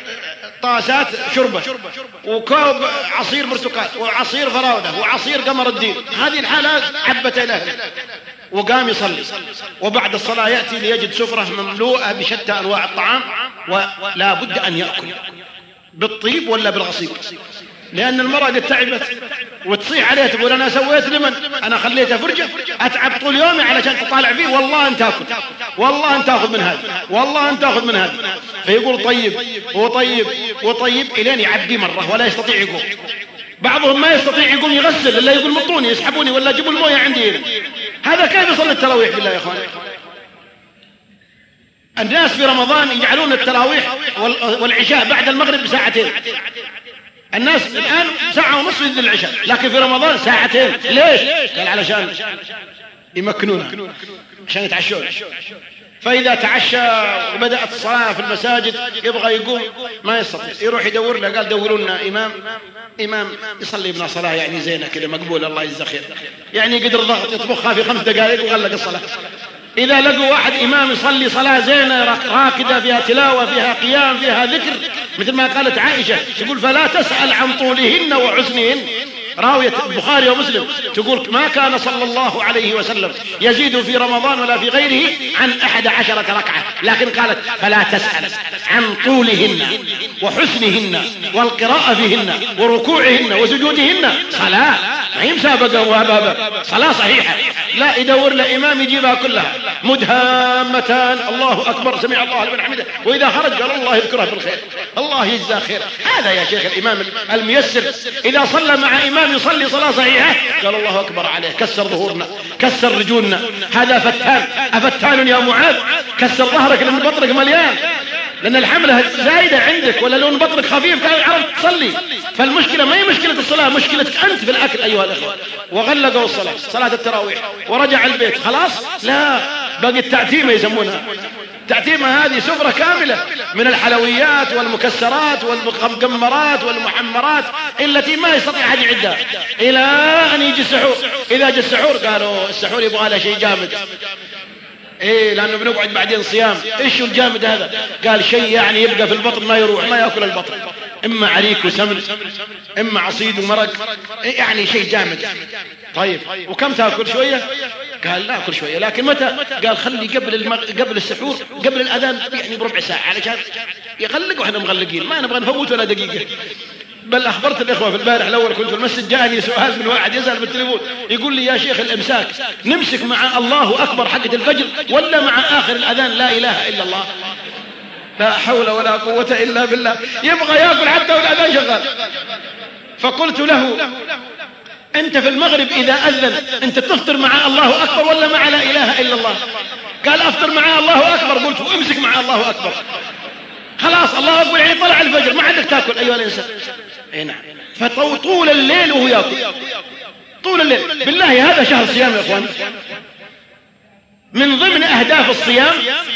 طاسات شربة، وكوب عصير برتقال، وعصير فراولة، وعصير قمر الدين. هذه الحالات حبة الأهل. وقام يصلي، وبعد الصلاة يأتي ليجد سفرة مملوءة بشتى أنواع الطعام، ولا بد أن يأكل بالطيب ولا بالغصيب، لأن المرأة قد تعبت وتصيح عليه تقول أنا سويت لمن؟ أنا خليته فرجة، أتعب طول يومي علشان تطالع فيه، والله أنت تأكل، والله أنت تأخذ من هذا، والله أنت تأخذ من هذا. فيقول طيب وطيب وطيب إلين يعدي مرة ولا يستطيع يقوم. بعضهم ما يستطيع يقوم يغسل إلا يقول مطوني يسحبوني ولا جيبوا الموية عندي. هذا كيف يصلي التراويح بالله يا أخوان؟ الناس في رمضان يجعلون التراويح والعشاء بعد المغرب بساعتين. الناس الآن 1.5 ساعة يذن العشاء، لكن في رمضان 2 ساعتين. ليش؟ قال علشان يمكنونها، عشان يتعشون. فإذا تعشى وبدأت الصلاة في المساجد يبغى يقوم ما يستطيع، يروح يدور له. قال دوروا لنا إمام يصلي بنا صلاة يعني زينة كده مقبولة الله يجزاه خير، يعني قدر ضغط يطبخها في 5 دقائق وغلق الصلاة. إذا لقوا واحد إمام يصلي صلاة زينة راكدة فيها تلاوة فيها قيام فيها ذكر، مثل ما قالت عائشة تقول فلا تسأل عن طولهن وحسنهن، راوية البخاري ومسلم تقول ما كان صلى الله عليه وسلم يزيد في رمضان ولا في غيره عن 11 ركعة، لكن قالت فلا تسأل عن طولهن وحسنهن والقراءة فيهن وركوعهن وسجودهن. صلاة ما هي مسابقة وهبابة، صلاة صحيحة. لا يدور لإمام يجيبها كلها مدهامتان، الله أكبر سمع الله لمن حمده، وإذا خرج قال الله يذكره بالخير الله يجزاه خير. هذا يا شيخ الإمام الميسر إذا صلى مع إمام يصلي صلاة صحيحة قال الله أكبر عليه، كسر ظهورنا كسر رجولنا. هذا فتان، أفتان يا معاذ، كسر ظهرك لأن بطنك مليان، لأن الحملة زايدة عندك، ولا لون بطنك خفيف كان عرفت تصلي. فالمشكلة ما هي مشكلة الصلاة، مشكلتك أنت في الأكل أيها الأخوة. وغلقوا الصلاة، صلاة التراويح، ورجع البيت خلاص. لا، باقي التعتيمة يسمونها. التعتيمة هذه سفرة كاملة من الحلويات والمكسرات والمقمرات والمحمرات التي ما يستطيع أحد يعدها إلى أن يجي السحور. إذا جاء السحور قالوا السحور يبغى له شيء جامد. إيه لأنه بنقعد بعدين صيام. إيش الجامد هذا؟ قال شيء يعني يبقى في البطن ما يروح، ما يأكل البطن، إما عريك وسمن، إما عصيد ومرق، يعني شيء جامد. طيب وكم تأكل؟ شوية؟ قال لا أكل شوية، لكن متى؟ قال خلي قبل السحور، قبل الأذان يعني بربع ساعة، علشان يغلق وإحنا مغلقين ما نبغى نفوت ولا دقيقة. بل أخبرت الإخوة في البارح الأول كنت في المسجد، جاءني سؤال من واحد يسأل بالتليفون يقول لي يا شيخ الإمساك نمسك مع الله أكبر حقة الفجر ولا مع آخر الأذان لا إله إلا الله؟ لا حول ولا قوة إلا بالله. يبغى يأكل حتى والأذان شغال. فقلت له أنت في المغرب إذا أذن أنت تفطر مع الله أكبر ولا مع لا إله إلا الله؟ قال أفطر مع الله أكبر. قلت امسك مع الله أكبر. خلاص الله أكبر يعني طلع الفجر ما عندك تأكل أيها الإنسان. اي نعم. فطول الليل وهو يأكل طول الليل. بالله هذا شهر صيام يا أخوان. من ضمن أهداف الصيام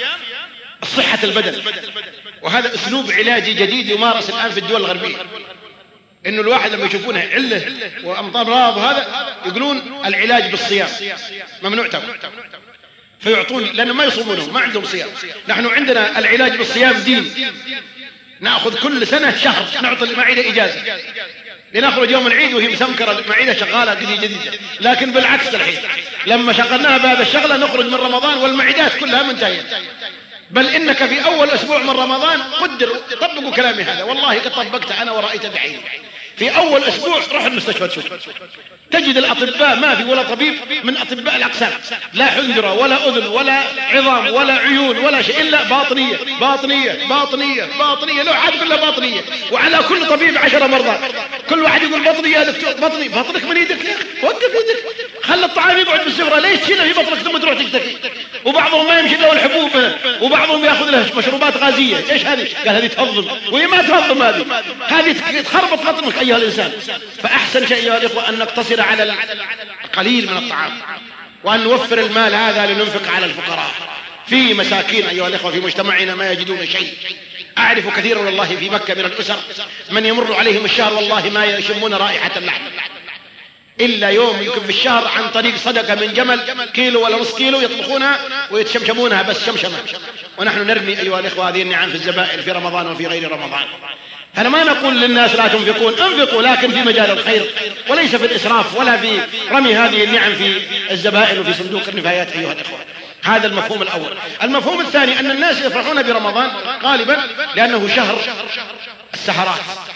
صحة البدن، وهذا أسلوب علاجي جديد يمارس الآن في الدول الغربية. إنه الواحد لما يشوفونه علة وأمراض وهذا يقولون العلاج بالصيام ممنوع تاكل، فيعطون لأنه ما يصومونه ما عندهم صيام. نحن عندنا العلاج بالصيام دين، نأخذ كل سنة شهر نعطي المعدة إجازة لنخرج يوم العيد وهي مسمكرة المعدة شغالة جديدة. لكن بالعكس الحين لما شغلناها بهذا الشغلة نخرج من رمضان والمعدات كلها منتهية. بل إنك في أول أسبوع من رمضان قدر طبقوا كلامي هذا والله قد طبقت أنا ورأيت بعيني. في أول أسبوع روح المستشفى تشوف تجد الأطباء ما في ولا طبيب من أطباء الأقسام، لا حنجرة ولا أذن ولا عظام ولا عيون ولا شيء إلا باطنية باطنية باطنية باطنية. لو عاد كلها باطنية، وعلى كل طبيب 10 مرضى. كل واحد يقول بطني يا دكتور بطني. بطنك من يدك يا أخي وقف يدك، خلي الطعام يقعد بالسفرة ليش تشيله في بطنك ثم تروح تكتفي. وبعضهم ما يمشي له الحبوب وبعضهم ياخذ له مشروبات غازية. ايش هذه؟ قال هذه تهضم، وهي ما تهضم، هذه تخربط بطنك أيها الإنسان. فأحسن شيء أيها الإخوة أن نقتصر على القليل من الطعام، وأن نوفر المال هذا لننفق على الفقراء. في مساكين أيها الإخوة في مجتمعنا ما يجدون شيء. أعرف كثيرا والله في مكة من الأسر من يمر عليهم الشهر والله ما يشمون رائحة اللحم إلا يوم يمكن في الشهر عن طريق صدقة من جمل كيلو ولا نص كيلو يطبخونها ويتشمشمونها بس شمشمة. ونحن نرمي أيها الإخوة هذه النعم في الزبائن في رمضان وفي غير رمضان. فأنا ما نقول للناس لا تنفقون، انفقوا لكن في مجال الخير وليس في الإسراف ولا في رمي هذه النعم في الزبائن وفي صندوق النفايات أيها الإخوة. هذا المفهوم الأول. المفهوم الثاني أن الناس يفرحون برمضان غالبا لأنه شهر السحرات.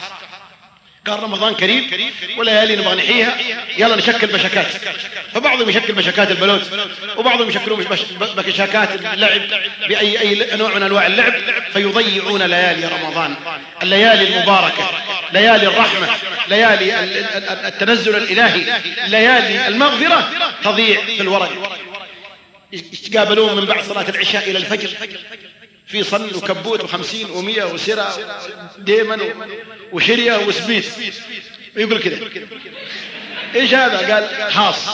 قال رمضان كريم وليالي نبغى نحيها يلا نشكل بشكات. فبعضهم يشكل بشكات البلوت، وبعضهم يشكلون بشكات اللعب بأي نوع من أنواع اللعب، فيضيعون ليالي رمضان، الليالي المباركة، ليالي الرحمة، ليالي التنزل الإلهي، ليالي المغفرة تضيع في الورق. يتقابلون من بعد صلاة العشاء إلى الفجر في صن وكبوت و50 و100 وسرة ديمن وشرية وسبيت، ويقول كده ايش هذا؟ قال خاص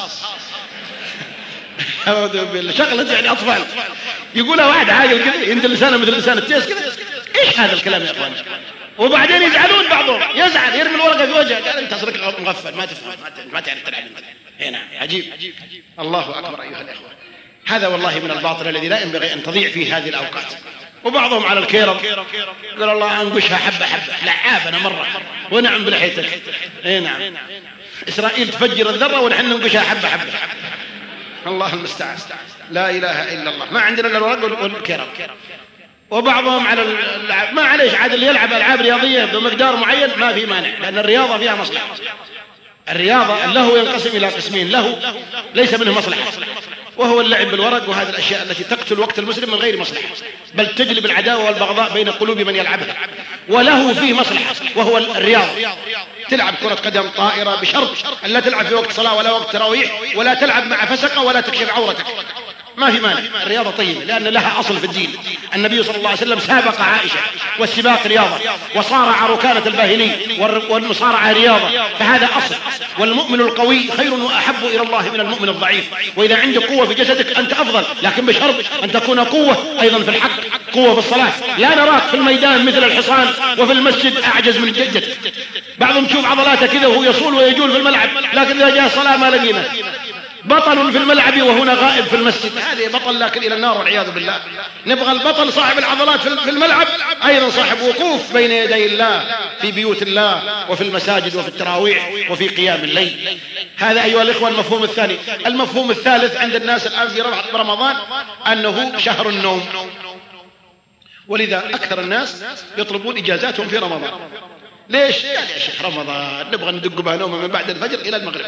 شغلة يعني أطفال. يقولها واحد عاقل كده يندل لسانه مثل لسان التيس كده. ايش هذا الكلام يا اخوان؟ وبعدين يزعلون بعضهم، يزعل يرمي الورقة في وجهه قال انت صدق مغفل ما تفهم ما تعرف تلعب. هنا عجيب. الله أكبر أيها الأخوة. هذا والله من الباطل الذي لا ينبغي أن تضيع فيه هذه الأوقات. وبعضهم على الكيرم قال الله أنقشها حبة حبة. لعابنا مرة ونعم بلحيتك. اي نعم إسرائيل تفجر الذرة ونحن ننقشها حبة حبة. الله المستعان. لا إله إلا الله. ما عندنا إلا الورق والكيرم. وبعضهم على اللعب ما عليش عاد اللي يلعب ألعاب رياضية بمقدار معين ما في مانع، لأن الرياضة فيها مصلحة. الرياضة اللهو ينقسم إلى قسمين: له ليس منه مصلحة وهو اللعب بالورق وهذه الأشياء التي تقتل وقت المسلم من غير مصلحة بل تجلب العداوة والبغضاء بين قلوب من يلعبها. وله فيه مصلحة وهو الرياض. تلعب كرة قدم طائرة بشرط أن لا تلعب في وقت صلاة ولا وقت تراويح، ولا تلعب مع فسقة ولا تكشف عورتك. ما في مانع، الرياضة طيبة لأن لها أصل في الدين. النبي صلى الله عليه وسلم سابق عائشة، والسباق رياضة، وصارع ركانة الباهلي، والمصارعة رياضة، فهذا أصل. والمؤمن القوي خير وأحب إلى الله من المؤمن الضعيف. وإذا عندك قوة في جسدك أنت أفضل، لكن بشرط أن تكون قوة أيضا في الحق، قوة في الصلاة. لا نراك في الميدان مثل الحصان وفي المسجد أعجز من جدك. بعضهم تشوف عضلاته كذا وهو يصول ويجول في الملعب، لكن إذا جاء صلاة ما لقينا. بطل في الملعب وهنا غائب في المسجد، هذا بطل لكن إلى النار والعياذ بالله. نبغى البطل صاحب العضلات في الملعب، أيضا صاحب وقوف بين يدي الله في بيوت الله وفي المساجد وفي التراويح وفي قيام الليل. هذا أيها الإخوة المفهوم الثاني. المفهوم الثالث عند الناس الآن في رمضان أنه شهر النوم، ولذا أكثر الناس يطلبون إجازاتهم في رمضان. ليش؟ قال يا شيخ رمضان نبغى ندق بها نومه من بعد الفجر إلى المغرب،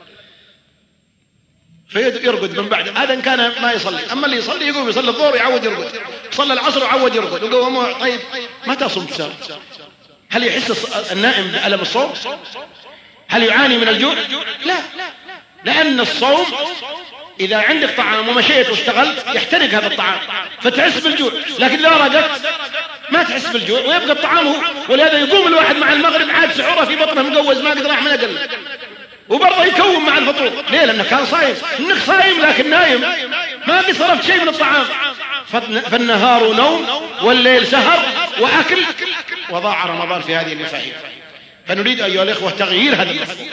فيرقد من بعد. هذا إن كان ما يصلي، أما اللي يصلي يقوم يصلي الظهر ويعود يرقد، صلى العصر وعود يرقد وقوم. طيب متى صمت سار؟ هل يحس النائم بألم الصوم؟ هل يعاني من الجوع؟ لا، لأن الصوم إذا عندك طعام ومشيت واشتغلت يحترق هذا الطعام فتحس بالجوع، لكن إذا رقدت ما تحس بالجوع ويبقى الطعام هو. ولهذا يقوم الواحد مع المغرب عاد سحوره في بطنه مقوز ما قدر راح من أقل، وبرضه يكون مع الفطور. ليه؟ لأنه كان صايم. إنك صايم لكن نايم، ما قد صرفت شيء من الطعام. فالنهار نوم والليل سهر وأكل، وضاع رمضان في هذه المفاهيم. فنريد أيها الإخوة تغيير هذا المفهوم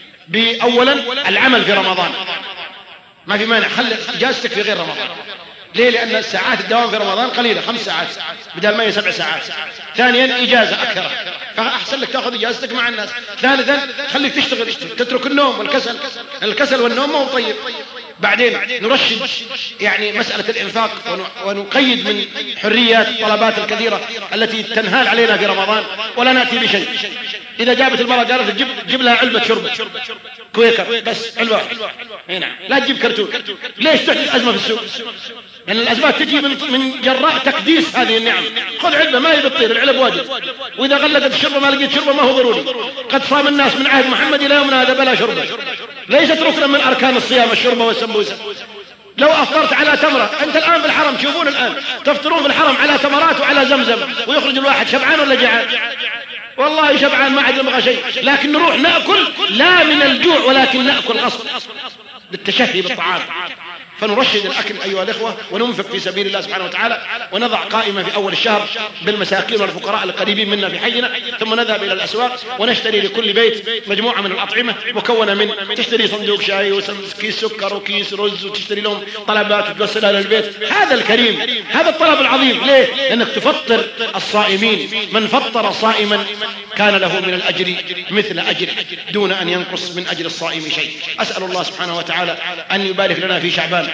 بأولا العمل في رمضان. ما في مانع، خلي إجازتك في غير رمضان. ليه؟ لأن الساعات الدوام في رمضان قليلة، 5 ساعات بدل ما هي 7 ساعات. ثانيا إجازة أكثر، فأحسن لك تأخذ إجازتك مع الناس. ثالثا خليك تشتغل، تترك النوم والكسل. الكسل والنوم ما هو طيب. بعدين نرشد يعني مسألة الإنفاق، ونقيد من حريات الطلبات الكثيرة التي تنهال علينا في رمضان، ولا نأتي بشيء. إذا جابت المرأة قالت جيب لها علبة شربة كويكر بس، علبة هنا، لا تجيب كرتون. ليش تحدث أزمة في السوق؟ لأن الأزمات تجي من جراء تقديس هذه النعم. خذ علبة ما هي بتطير، العلب واجب. وإذا غلقت الشربة ما لقيت شربة ما هو ضروري. قد صام الناس من عهد محمد إلى يومنا هذا بلا شربة. ليست ركنا من أركان الصيام الشربة والسمبوسة. لو أفطرت على تمرة، أنت الآن في الحرم تشوفون الآن تفطرون في الحرم على تمرات وعلى زمزم، ويخرج الواحد شبعان ولا جعان؟ والله شبعان ما عاد يبغى شيء، لكن نروح نأكل لا من الجوع ولكن نأكل غصب للتشهي بالطعام. فنرشد الأكل أيها الإخوة، وننفق في سبيل الله سبحانه وتعالى، ونضع قائمة في أول الشهر بالمساكين والفقراء القريبين منا في حينا، ثم نذهب إلى الأسواق ونشتري لكل بيت مجموعة من الأطعمة مكونة من، تشتري صندوق شاي وكيس سكر وكيس رز، وتشتري لهم طلبات وتوصلها للبيت. هذا الكريم، هذا الطلب العظيم. ليه؟ لأنك تفطر الصائمين. من فطر صائما كان له من الأجر مثل أجره دون أن ينقص من أجر الصائم شيء. أسأل الله سبحانه وتعالى أن يبارك لنا في شعبان،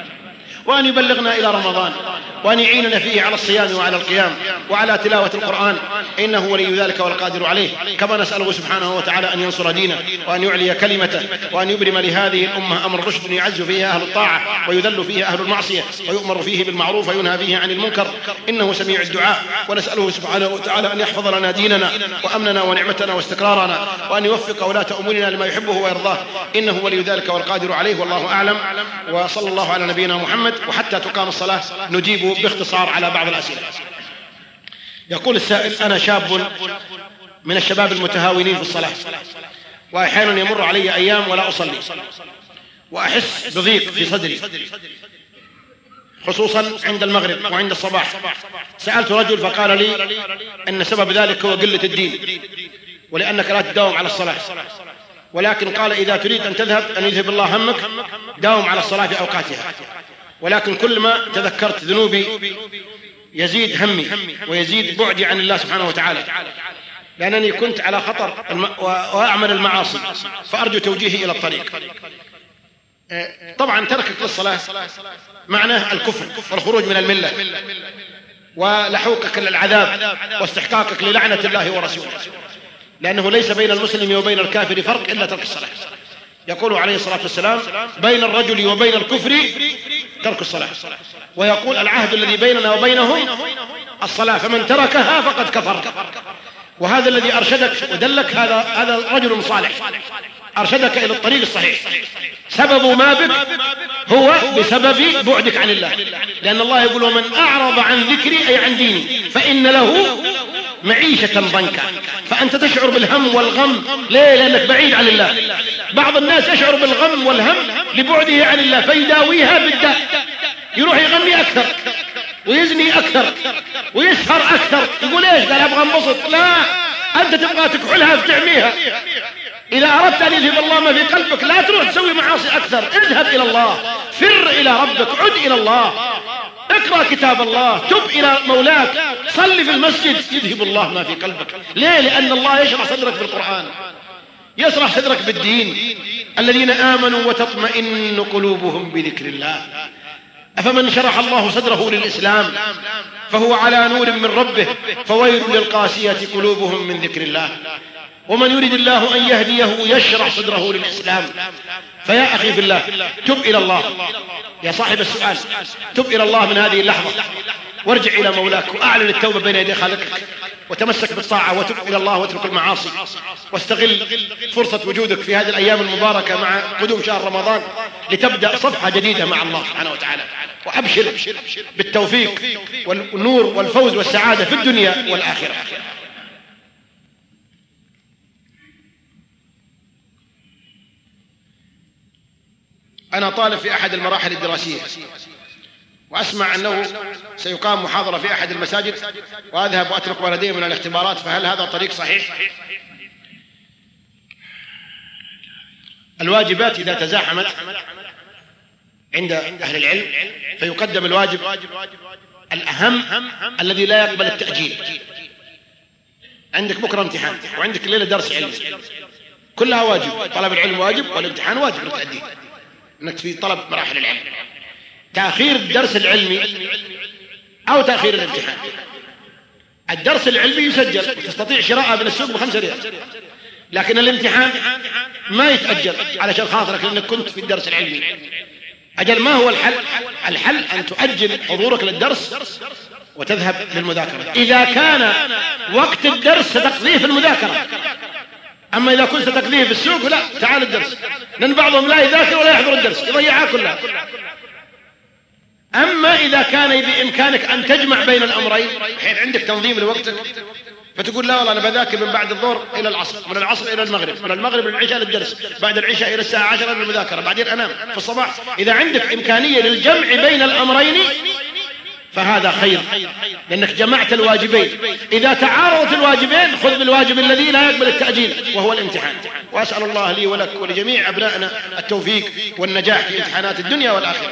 وأن يبلغنا إلى رمضان، وأن يعيننا فيه على الصيام وعلى القيام وعلى تلاوة القرآن، إنه ولي ذلك والقادر عليه. كما نسأله سبحانه وتعالى أن ينصر دينه، وأن يعلي كلمته، وأن يبرم لهذه الأمة أمر رشد يعز فيه أهل الطاعة ويذل فيه أهل المعصية، ويؤمر فيه بالمعروف وينهى فيه عن المنكر، إنه سميع الدعاء. ونسأله سبحانه وتعالى أن يحفظ لنا ديننا وأمننا ونعمتنا واستقرارنا، وأن يوفق ولاة أمورنا لما يحبه ويرضاه، إنه ولي ذلك والقادر عليه. والله أعلم، وصلى الله على نبينا محمد. وحتى تقام الصلاة نجيب باختصار على بعض الأسئلة. يقول السائل: أنا شاب من الشباب المتهاونين في الصلاة، وأحيانا يمر علي أيام ولا أصلي، وأحس بضيق في صدري خصوصا عند المغرب وعند الصباح. سألت رجل فقال لي أن سبب ذلك هو قلة الدين، ولأنك لا تداوم على الصلاة. ولكن قال: إذا تريد أن تذهب أن يذهب الله همك داوم على الصلاة في أوقاتها. ولكن كلما تذكرت ذنوبي يزيد همي ويزيد بعدي عن الله سبحانه وتعالى، لأنني كنت على خطر وأعمل المعاصي، فأرجو توجيهي إلى الطريق. طبعا تركك للصلاة معناه الكفر والخروج من الملة، ولحوقك للعذاب واستحقاقك للعنة الله ورسوله، لأنه ليس بين المسلم وبين الكافر فرق إلا ترك الصلاة. يقول عليه الصلاة والسلام: بين الرجل وبين الكفر ترك الصلاة. ويقول: العهد الذي بيننا وبينهم الصلاة، فمن تركها فقد كفر. وهذا الذي أرشدك ودلك هذا رجل صالح، أرشدك إلى الطريق الصحيح. سبب ما بك هو بسبب بعدك عن الله، لأن الله يقول ومن أعرض عن ذكري أي عن ديني فإن له معيشة ضنكا. فأنت تشعر بالهم والغم ليه؟ لأنك بعيد عن الله. بعض الناس يشعر بالغم والهم لبعده عن الله فيداويها بالداء، يروح يغني أكثر ويزني أكثر ويسهر أكثر. يقول إيش؟ قال أبغى انبسط. لا، أنت تبغى تكحلها وتعميها. إذا أردت أن يذهب الله ما في قلبك لا تروح تسوي معاصي أكثر، اذهب إلى الله، فر إلى ربك، عد إلى الله، اقرأ كتاب الله، تب إلى مولاك، صلي في المسجد، يذهب الله ما في قلبك. ليه؟ لأن الله يشرح صدرك بالقرآن، يشرح صدرك بالدين. الذين آمنوا وتطمئن قلوبهم بذكر الله. أفمن شرح الله صدره للإسلام فهو على نور من ربه فويل للقاسية قلوبهم من ذكر الله. ومن يريد الله أن يهديه يشرح صدره للإسلام. فيا أخي في الله، تب إلى الله يا صاحب السؤال، تب إلى الله من هذه اللحظة وارجع إلى مولاك وأعلن التوبة بين يدي خالقك وتمسك بالطاعة وتب إلى الله واترك المعاصي، واستغل فرصة وجودك في هذه الأيام المباركة مع قدوم شهر رمضان لتبدأ صفحة جديدة مع الله سبحانه وتعالى. وأبشر بالتوفيق والنور والفوز والسعادة في الدنيا والآخرة. أنا طالب في أحد المراحل الدراسية، وأسمع أنه سيقام محاضرة في أحد المساجد وأذهب وأترك ما لدي من الاختبارات، فهل هذا طريق صحيح؟ الواجبات إذا تزاحمت عند أهل العلم فيقدم الواجب الأهم الذي لا يقبل التأجيل. عندك بكرة امتحان وعندك الليلة درس علمي، كلها واجب، طلب العلم واجب والامتحان واجب للتأديه انك في طلب مراحل العلم. تأخير الدرس العلمي او تأخير الامتحان، الدرس العلمي يسجل وتستطيع شراءه من السوق ب5 ريال، لكن الامتحان ما يتأجل علشان خاطرك لانك كنت في الدرس العلمي. أجل ما هو الحل؟ الحل أن تؤجل حضورك للدرس وتذهب للمذاكرة إذا كان وقت الدرس ستقضيه في المذاكرة. أما إذا كنت ستقضيه في السوق لا، تعال الدرس، لأن بعضهم لا يذاكر ولا يحضر الدرس، يضيعها كلها. أما إذا كان بإمكانك أن تجمع بين الأمرين بحيث عندك تنظيم لوقتك، فتقول لا والله أنا بذاكر من بعد الظهر إلى العصر، من العصر إلى المغرب، من المغرب إلى العشاء للدرس، بعد العشاء إلى الساعة 10 للمذاكرة، بعدين أنام في الصباح. إذا عندك إمكانية للجمع بين الأمرين فهذا خير، لأنك جمعت الواجبين. إذا تعارضت الواجبين خذ بالواجب الذي لا يقبل التأجيل وهو الامتحان. وأسأل الله لي ولك ولجميع أبنائنا التوفيق والنجاح في امتحانات الدنيا والآخرة.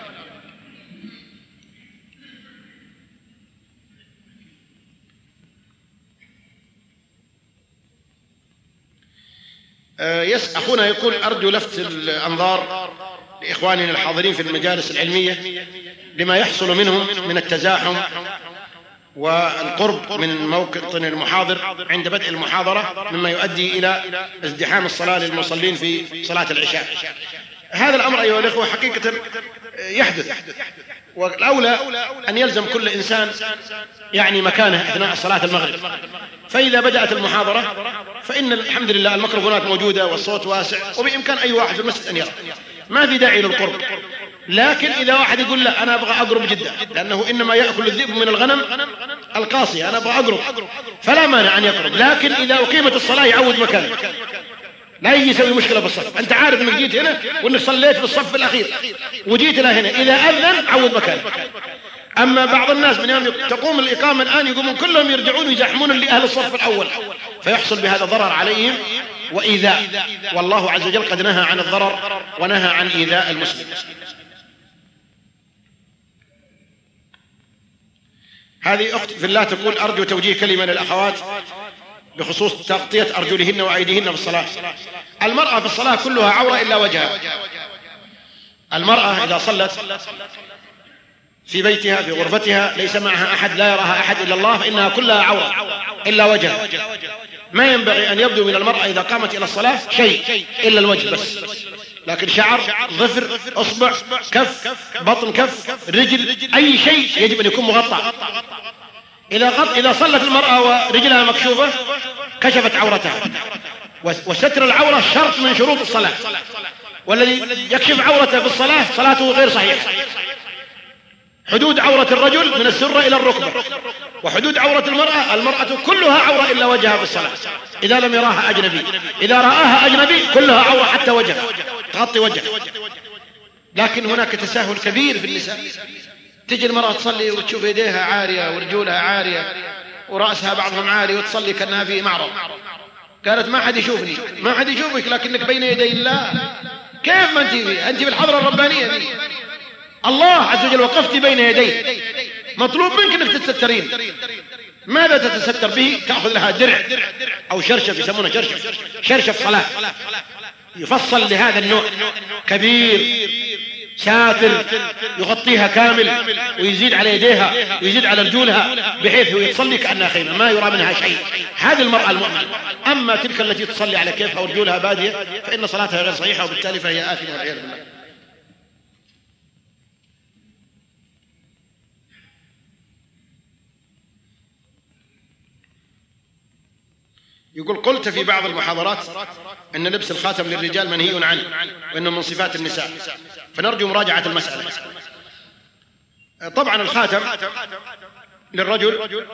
أخونا يقول أرجو لفت الأنظار لإخواننا الحاضرين في المجالس العلمية لما يحصل منهم من التزاحم والقرب من موطن المحاضر عند بدء المحاضرة، مما يؤدي إلى ازدحام الصلاة للمصلين في صلاة العشاء. هذا الأمر أيها الأخوة حقيقة يحدث، والأولى أن يلزم كل إنسان يعني مكانه أثناء صلاة المغرب. فإذا بدأت المحاضرة فإن الحمد لله الميكروفونات موجودة والصوت واسع وبإمكان أي واحد في المسجد أن يرى، ما في داعي للقرب. لكن إذا واحد يقول لا أنا أبغى أقرب جدا لأنه إنما يأكل الذئب من الغنم القاصية، أنا أبغى أقرب، فلا مانع أن يقرب. لكن إذا أقيمت الصلاة يعود مكانه، لا يجي يسوي مشكلة بالصف. أنت عارف أنك جيت هنا وأنك صليت في الصف الأخير وجيت إلى هنا، إذا أذن عود مكانه. أما بعض الناس من يوم تقوم الإقامة الآن يقومون كلهم يرجعون ويزاحمون لأهل الصف الأول، فيحصل بهذا ضرر عليهم وإيذاء، والله عز وجل قد نهى عن الضرر ونهى عن إيذاء المسلم. هذه أخت في الله تقول أرجو توجيه كلمة للأخوات بخصوص تغطية أرجلهن وأيديهن في الصلاة. المرأة في الصلاة كلها عورة إلا وجهها. المرأة إذا صلت في بيتها في غرفتها ليس معها أحد، لا يراها أحد إلا الله، فإنها كلها عورة إلا وجهها. ما ينبغي أن يبدو من المرأة إذا قامت إلى الصلاة شيء إلا الوجه بس، لكن شعر، ظفر، أصبع، كف، بطن كف، رجل، أي شيء يجب أن يكون مغطى. إذا صلت المرأة ورجلها مكشوفة كشفت عورتها، وستر العورة شرط من شروط الصلاة، والذي يكشف عورته في الصلاة صلاته غير صحيحة. حدود عورة الرجل من السرة إلى الركبة، وحدود عورة المرأة كلها عورة إلا وجهها في الصلاة إذا لم يراها أجنبي. إذا رآها أجنبي كلها عورة حتى وجهها، تغطي وجهها. لكن هناك تساهل كبير في النساء. تجي المرأة تصلي وتشوف يديها عارية ورجولها عارية ورأسها بعضهم عاري وتصلي كأنها في معرض. قالت ما حد يشوفني. ما حد يشوفك لكنك بين يدي الله. كيف ما أنت في الحضرة الربانية دي؟ الله عز وجل وقفت بين يديه، مطلوب منك أنك تتسترين. ماذا تتستر به؟ تأخذ لها درع أو شرشف، يسمونه شرشف صلاة يفصل لهذا النوع، كبير ساتر يغطيها كامل ويزيد على يديها ويزيد على رجولها بحيث يصلي كأنها خيمة ما يرى منها شيء. هذه المرأة المؤمنة. أما تلك التي تصلي على كيفها ورجولها بادية فإن صلاتها غير صحيحة، وبالتالي فهي آثمة والعياذ بالله. يقول قلت في بعض المحاضرات أن لبس الخاتم للرجال منهي عنه وأنه من صفات النساء، فنرجو مراجعة المسألة. طبعا الخاتم للرجل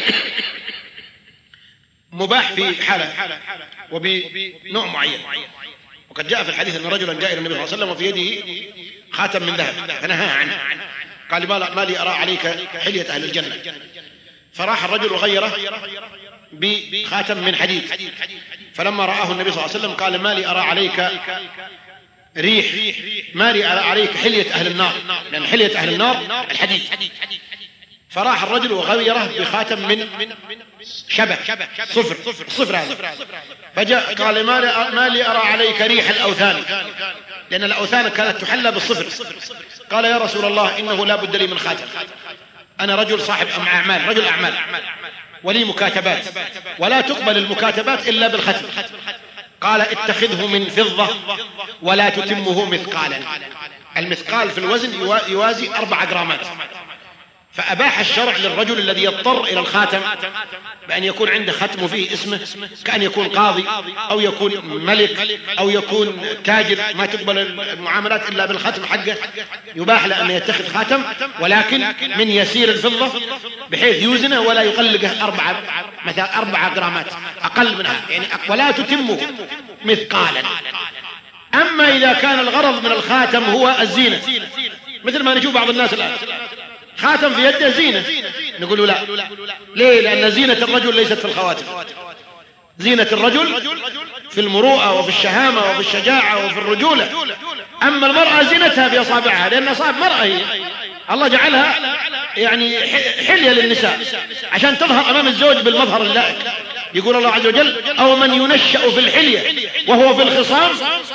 مباح في حالة وبنوع معين، وقد جاء في الحديث أن رجلا جاء إلى النبي صلى الله عليه وسلم وفي يده خاتم من ذهب فنهى عنه، قال ما لي أرى عليك حلية أهل الجنة، فراح الرجل وغيره بخاتم من حديد، فلما رآه النبي صلى الله عليه وسلم قال ما لي أرى عليك ريح، ما لي أرى عليك حلية أهل النار، لأن حلية أهل النار الحديد. فراح الرجل وغيره بخاتم من شبه صفر هذا، فجاء قال ما لي أرى عليك ريح الأوثان، لأن الأوثان كانت تحلى بالصفر. قال يا رسول الله إنه لا بد لي من خاتم، أنا رجل صاحب أعمال، رجل أعمال ولي مكاتبات، ولا تقبل المكاتبات إلا بالختم. قال اتخذه من فضة ولا تتمه مثقالا. المثقال في الوزن يوازي 4 جرامات. فأباح الشرع للرجل الذي يضطر إلى الخاتم بأن يكون عنده ختم فيه اسمه، كأن يكون قاضي أو يكون ملك أو يكون تاجر، ما تقبل المعاملات إلا بالختم حقه، يباح له أن يتخذ خاتم ولكن من يسير الفضة بحيث يوزنه ولا يقلقه 4 جرامات أقل منها، يعني ولا تتمه مثقالا. أما إذا كان الغرض من الخاتم هو الزينة، مثل ما نشوف بعض الناس الآن خاتم في يده زينة، نقول لا. ليه؟ لأن زينة الرجل ليست في الخواتم، زينة الرجل في المروءة وفي الشهامة وفي الشجاعة وفي الرجولة. أما المرأة زينتها في أصابعها، لأن أصابع مرأة هي الله جعلها يعني حلية للنساء عشان تظهر أمام الزوج بالمظهر اللائق. يقول الله عز وجل أو من ينشأ في الحلية وهو في الخصام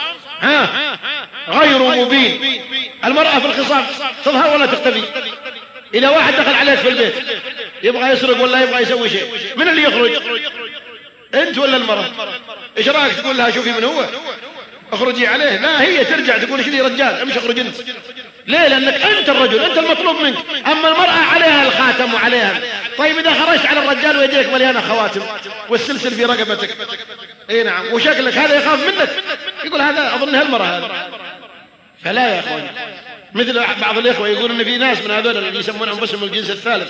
غير مبين. المرأة في الخصام تظهر ولا تختفي. إذا واحد دخل عليك في البيت يبغى يسرق ولا يبغى يسوي شيء، من اللي يخرج؟ أنت ولا المرأة؟ إيش رأيك تقول لها شوفي من هو اخرجي عليه؟ لا، هي ترجع تقول ايش لي رجال امشي اخرج انت. ليه؟ لأنك أنت الرجل، أنت المطلوب منك. أما المرأة عليها الخاتم وعليها. طيب إذا خرجت على الرجال ويديك مليانة خواتم والسلسل في رقبتك، اي نعم، وشكلك هذا يخاف منك، يقول هذا أظنها المرأة هذا. فلا يا أخوان، مثل بعض الإخوة يقولون إن في ناس من هذول اللي يسمون أنفسهم الجنس الثالث،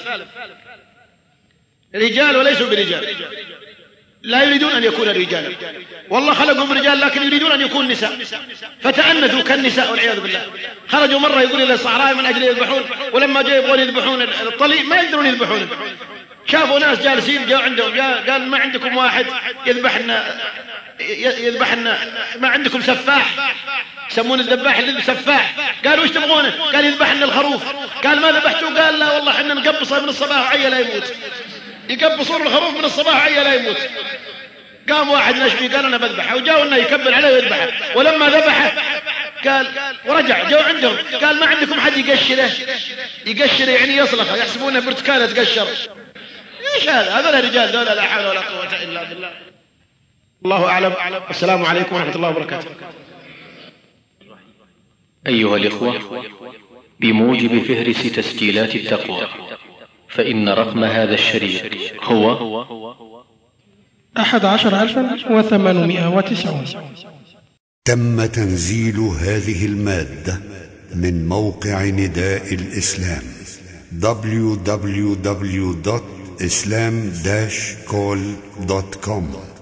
رجال وليسوا برجال، لا يريدون أن يكون رجالا، والله خلقهم رجال لكن يريدون أن يكون نساء، فتأنثوا كالنساء والعياذ بالله. خرجوا مرة يقول إلى الصحراء من أجل يذبحون، ولما جاء يبغون يذبحون الطليق ما يقدرون يذبحون. شافوا ناس جالسين جاء عندهم، قال ما عندكم واحد يذبحنا، ما عندكم سفاح، يسمون الذباح اللي سفاح. قالوا ايش تبغونه؟ قال يذبحنا الخروف. قال ما ذبحتوه؟ قال لا والله احنا نقبصه من الصباح وعيا لا يموت، يقبصون الخروف من الصباح وعيا لا يموت. قام واحد نشبي قال انا بذبحه، وجاء يكبر عليه ويذبحه، ولما ذبحه قال ورجع جاء عندهم قال ما عندكم حد يقشره يعني يصلخه، يحسبونه برتكانه تقشر. ايش هذا رجال دول لا حول ولا قوه الا بالله. الله اعلم. السلام عليكم ورحمه الله وبركاته. أيها الإخوة، بموجب فهرس تسجيلات التقوى فإن رقم هذا الشريط هو 11,890. تم تنزيل هذه المادة من موقع نداء الإسلام www.islam-call.com